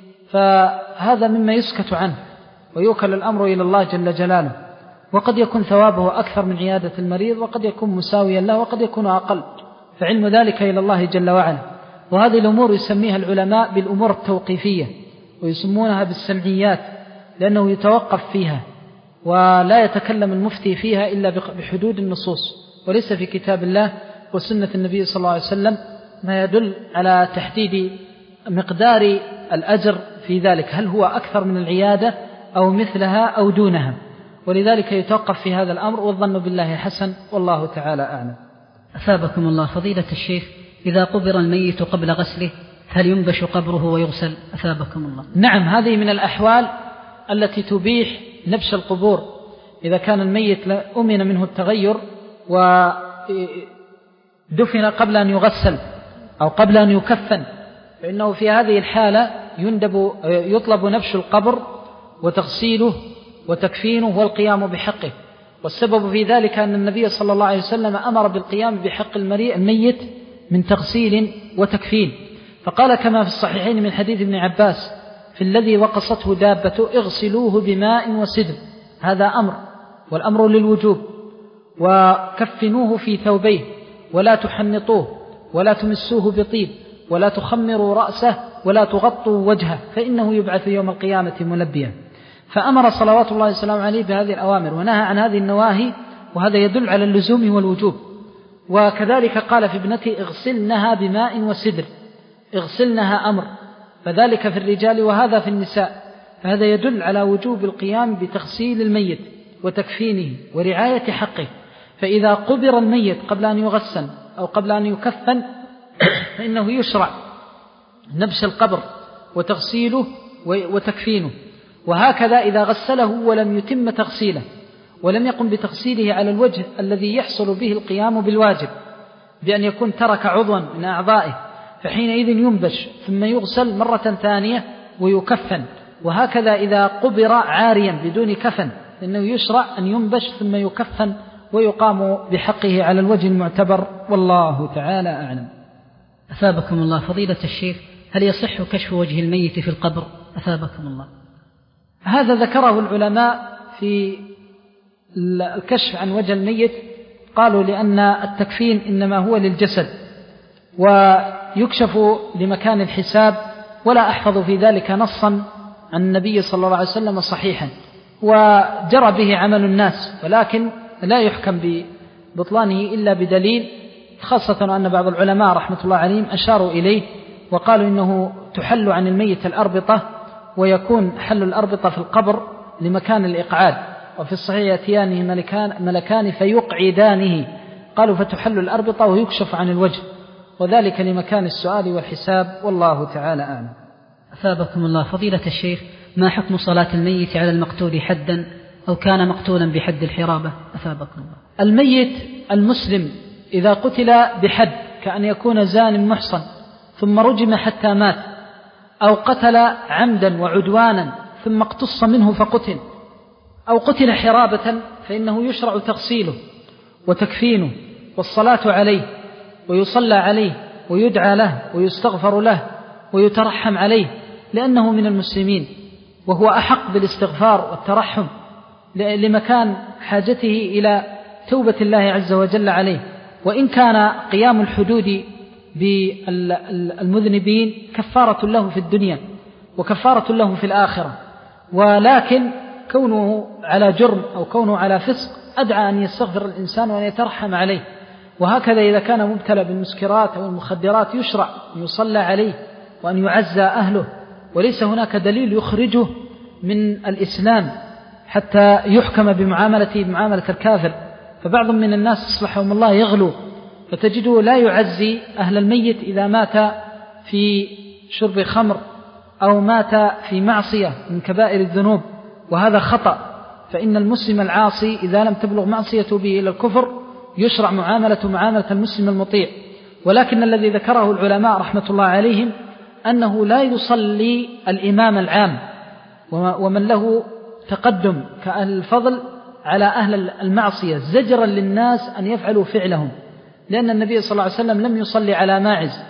فهذا مما يسكت عنه ويوكل الأمر إلى الله جل جلاله، وقد يكون ثوابه أكثر من عيادة المريض، وقد يكون مساويا له، وقد يكون أقل، فعلم ذلك إلى الله جل وعلا. وهذه الأمور يسميها العلماء بالأمور التوقيفية، ويسمونها بالسمعيات، لأنه يتوقف فيها ولا يتكلم المفتي فيها إلا بحدود النصوص، وليس في كتاب الله وسنة النبي صلى الله عليه وسلم ما يدل على تحديد مقدار الأجر في ذلك، هل هو أكثر من العيادة أو مثلها أو دونها، ولذلك يتوقف في هذا الأمر، والظن بالله حسن، والله تعالى أعلم. أثابكم الله فضيلة الشيخ، إذا قبر الميت قبل غسله هل ينبش قبره ويغسل؟ أثابكم الله. نعم، هذه من الأحوال التي تبيح نبش القبور، إذا كان الميت أمن منه التغير ودفن قبل أن يغسل أو قبل أن يكفن، فإنه في هذه الحالة يندب يطلب نبش القبر وتغسيله وتكفينه والقيام بحقه. والسبب في ذلك أن النبي صلى الله عليه وسلم أمر بالقيام بحق الميت من تغسيل وتكفين، فقال كما في الصحيحين من حديث ابن عباس في الذي وقصته دابته: اغسلوه بماء وسدر، هذا أمر، والأمر للوجوب، وكفنوه في ثوبيه، ولا تحنطوه ولا تمسوه بطيب ولا تخمروا رأسه ولا تغطوا وجهه، فإنه يبعث يوم القيامة ملبيا. فأمر صلوات الله وسلامه عليه بهذه الأوامر ونهى عن هذه النواهي، وهذا يدل على اللزوم والوجوب. وكذلك قال في ابنته اغسلنها بماء وسدر، اغسلنها أمر، فذلك في الرجال وهذا في النساء، فهذا يدل على وجوب القيام بتغسيل الميت وتكفينه ورعاية حقه. فإذا قبر الميت قبل أن يغسل أو قبل أن يكفن فإنه يشرع نبش القبر وتغسيله وتكفينه. وهكذا إذا غسله ولم يتم تغسيله ولم يقم بتغسيله على الوجه الذي يحصل به القيام بالواجب، بأن يكون ترك عضوا من أعضائه، فحينئذ ينبش ثم يغسل مرة ثانية ويكفن. وهكذا إذا قبر عاريا بدون كفن إنه يشرع أن ينبش ثم يكفن ويقام بحقه على الوجه المعتبر، والله تعالى أعلم. أثابكم الله فضيلة الشيخ، هل يصح كشف وجه الميت في القبر؟ أثابكم الله. هذا ذكره العلماء في الكشف عن وجه الميت، قالوا لأن التكفين إنما هو للجسد ويكشف لمكان الحساب، ولا أحفظ في ذلك نصا عن النبي صلى الله عليه وسلم صحيحا، وجرى به عمل الناس، ولكن لا يحكم ببطلانه إلا بدليل، خاصة أن بعض العلماء رحمة الله عليهم أشاروا إليه وقالوا إنه تحل عن الميت الأربطة، ويكون حل الأربطة في القبر لمكان الإقعاد، وفي الصحيح يأتيانه ملكان, ملكان فيقعدانه، قالوا فتحل الأربطة ويكشف عن الوجه، وذلك لمكان السؤال والحساب، والله تعالى أعلم. أثابكم الله فضيلة الشيخ، ما حكم صلاة الميت على المقتول حدا أو كان مقتولا بحد الحرابة؟ أثابكم الله. الميت المسلم إذا قتل بحد كأن يكون زان محصن ثم رجم حتى مات، أو قتل عمدا وعدوانا ثم اقتص منه فقتل، أو قتل حرابة، فإنه يشرع تغسيله وتكفينه والصلاة عليه ويصلى عليه ويدعى له ويستغفر له ويترحم عليه، لأنه من المسلمين وهو أحق بالاستغفار والترحم لمكان حاجته إلى توبة الله عز وجل عليه. وإن كان قيام الحدود بالمذنبين كفارة له في الدنيا وكفارة له في الآخرة، ولكن كونه على جرم أو كونه على فسق أدعى أن يستغفر الإنسان وأن يترحم عليه. وهكذا إذا كان مبتلى بالمسكرات أو المخدرات يشرع أن يصلى عليه وأن يعزى أهله، وليس هناك دليل يخرجه من الإسلام حتى يحكم بمعاملته بمعاملة الكافر. فبعض من الناس أصلحهم الله يغلو، فتجده لا يعزي أهل الميت إذا مات في شرب خمر أو مات في معصية من كبائر الذنوب، وهذا خطأ. فإن المسلم العاصي إذا لم تبلغ معصيته به إلى الكفر يشرع معاملة معاملة المسلم المطيع. ولكن الذي ذكره العلماء رحمة الله عليهم أنه لا يصلي الإمام العام ومن له تقدم كأهل الفضل على أهل المعصية زجرا للناس أن يفعلوا فعلهم، لأن النبي صلى الله عليه وسلم لم يصلي على ماعز.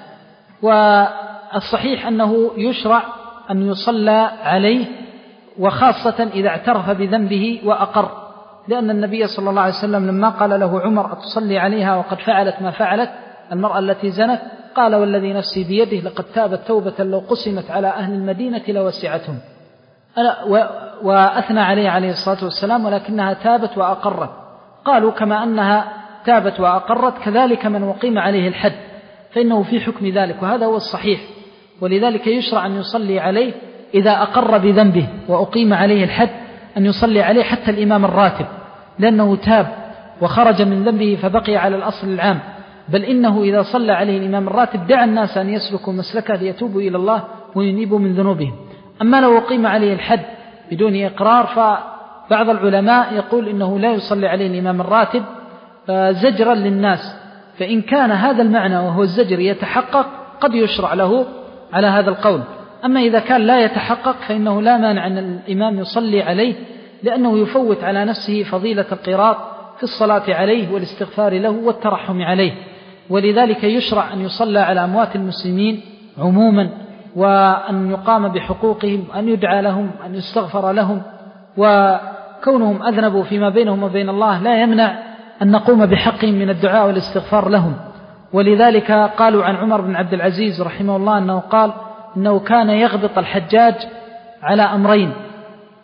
والصحيح أنه يشرع أن يصلى عليه، وخاصة إذا اعترف بذنبه وأقر، لأن النبي صلى الله عليه وسلم لما قال له عمر أتصلي عليها وقد فعلت ما فعلت المرأة التي زنت، قال والذي نفسي بيده لقد تابت توبة لو قسمت على أهل المدينة لوسعتهم، وأثنى عليه عليه الصلاة والسلام ولكنها تابت وأقرت. قالوا كما أنها تابت وأقرت كذلك من وقيم عليه الحد فإنه في حكم ذلك، وهذا هو الصحيح. ولذلك يشرع أن يصلي عليه إذا أقر بذنبه وأقيم عليه الحد، أن يصلي عليه حتى الإمام الراتب، لأنه تاب وخرج من ذنبه فبقي على الأصل العام. بل إنه إذا صلى عليه الإمام الراتب دعا الناس أن يسلكوا مسلكه ليتوبوا إلى الله وينيبوا من ذنوبهم. أما لو أقيم عليه الحد بدون إقرار فبعض العلماء يقول إنه لا يصلي عليه الإمام الراتب زجرا للناس. فإن كان هذا المعنى وهو الزجر يتحقق قد يشرع له على هذا القول. أما إذا كان لا يتحقق فإنه لا مانع أن الإمام يصلي عليه، لأنه يفوت على نفسه فضيلة القراط في الصلاة عليه والاستغفار له والترحم عليه. ولذلك يشرع أن يصلى على أموات المسلمين عموما، وأن يقام بحقوقهم، أن يدعى لهم، أن يستغفر لهم، وكونهم أذنبوا فيما بينهم وبين الله لا يمنع أن نقوم بحقهم من الدعاء والاستغفار لهم. ولذلك قالوا عن عمر بن عبد العزيز رحمه الله أنه قال إنه كان يغبط الحجاج على أمرين: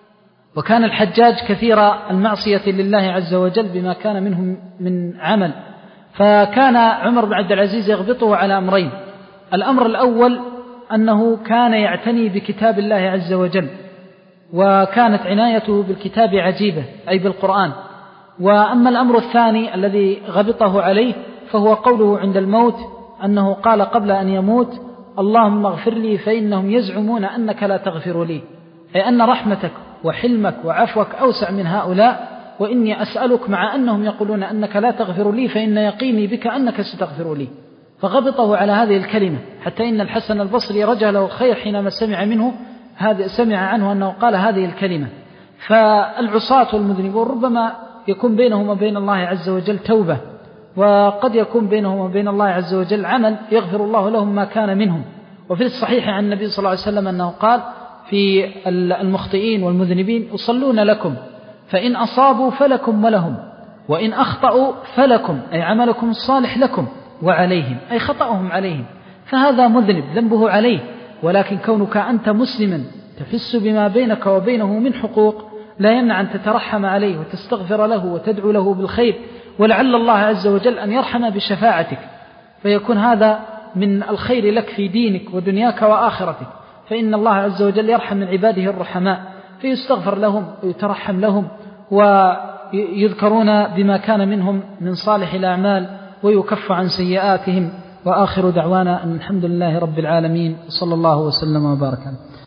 وكان الحجاج كثير المعصية لله عز وجل بما كان منهم من عمل، فكان عمر بن عبد العزيز يغبطه على أمرين. الأمر الأول أنه كان يعتني بكتاب الله عز وجل، وكانت عنايته بالكتاب عجيبة أي بالقرآن. وأما الأمر الثاني الذي غبطه عليه فهو قوله عند الموت أنه قال قبل أن يموت: اللهم اغفر لي فإنهم يزعمون أنك لا تغفر لي، أي أن رحمتك وحلمك وعفوك أوسع من هؤلاء، وإني أسألك مع أنهم يقولون أنك لا تغفر لي فإن يقيني بك أنك ستغفر لي. فغبطه على هذه الكلمة، حتى إن الحسن البصري رجى له الخير حينما سمع منه هذا سمع عنه أنه قال هذه الكلمة. فالعصاة والمذنبون ربما يكون بينهم وبين الله عز وجل توبة، وقد يكون بينهم وبين الله عز وجل عمل يغفر الله لهم ما كان منهم. وفي الصحيح عن النبي صلى الله عليه وسلم أنه قال في المخطئين والمذنبين: يصلون لكم فإن أصابوا فلكم ولهم، وإن أخطأوا فلكم، أي عملكم الصالح لكم، وعليهم، أي خطأهم عليهم. فهذا مذنب ذنبه عليه، ولكن كونك أنت مسلما تحس بما بينك وبينه من حقوق لا يمنع أن تترحم عليه وتستغفر له وتدعو له بالخير، ولعل الله عز وجل أن يرحم بشفاعتك، فيكون هذا من الخير لك في دينك ودنياك وآخرتك. فإن الله عز وجل يرحم من عباده الرحماء، فيستغفر لهم ويترحم لهم، ويذكرون بما كان منهم من صالح الأعمال ويكف عن سيئاتهم. وآخر دعوانا أن الحمد لله رب العالمين، صلى الله وسلم وبارك.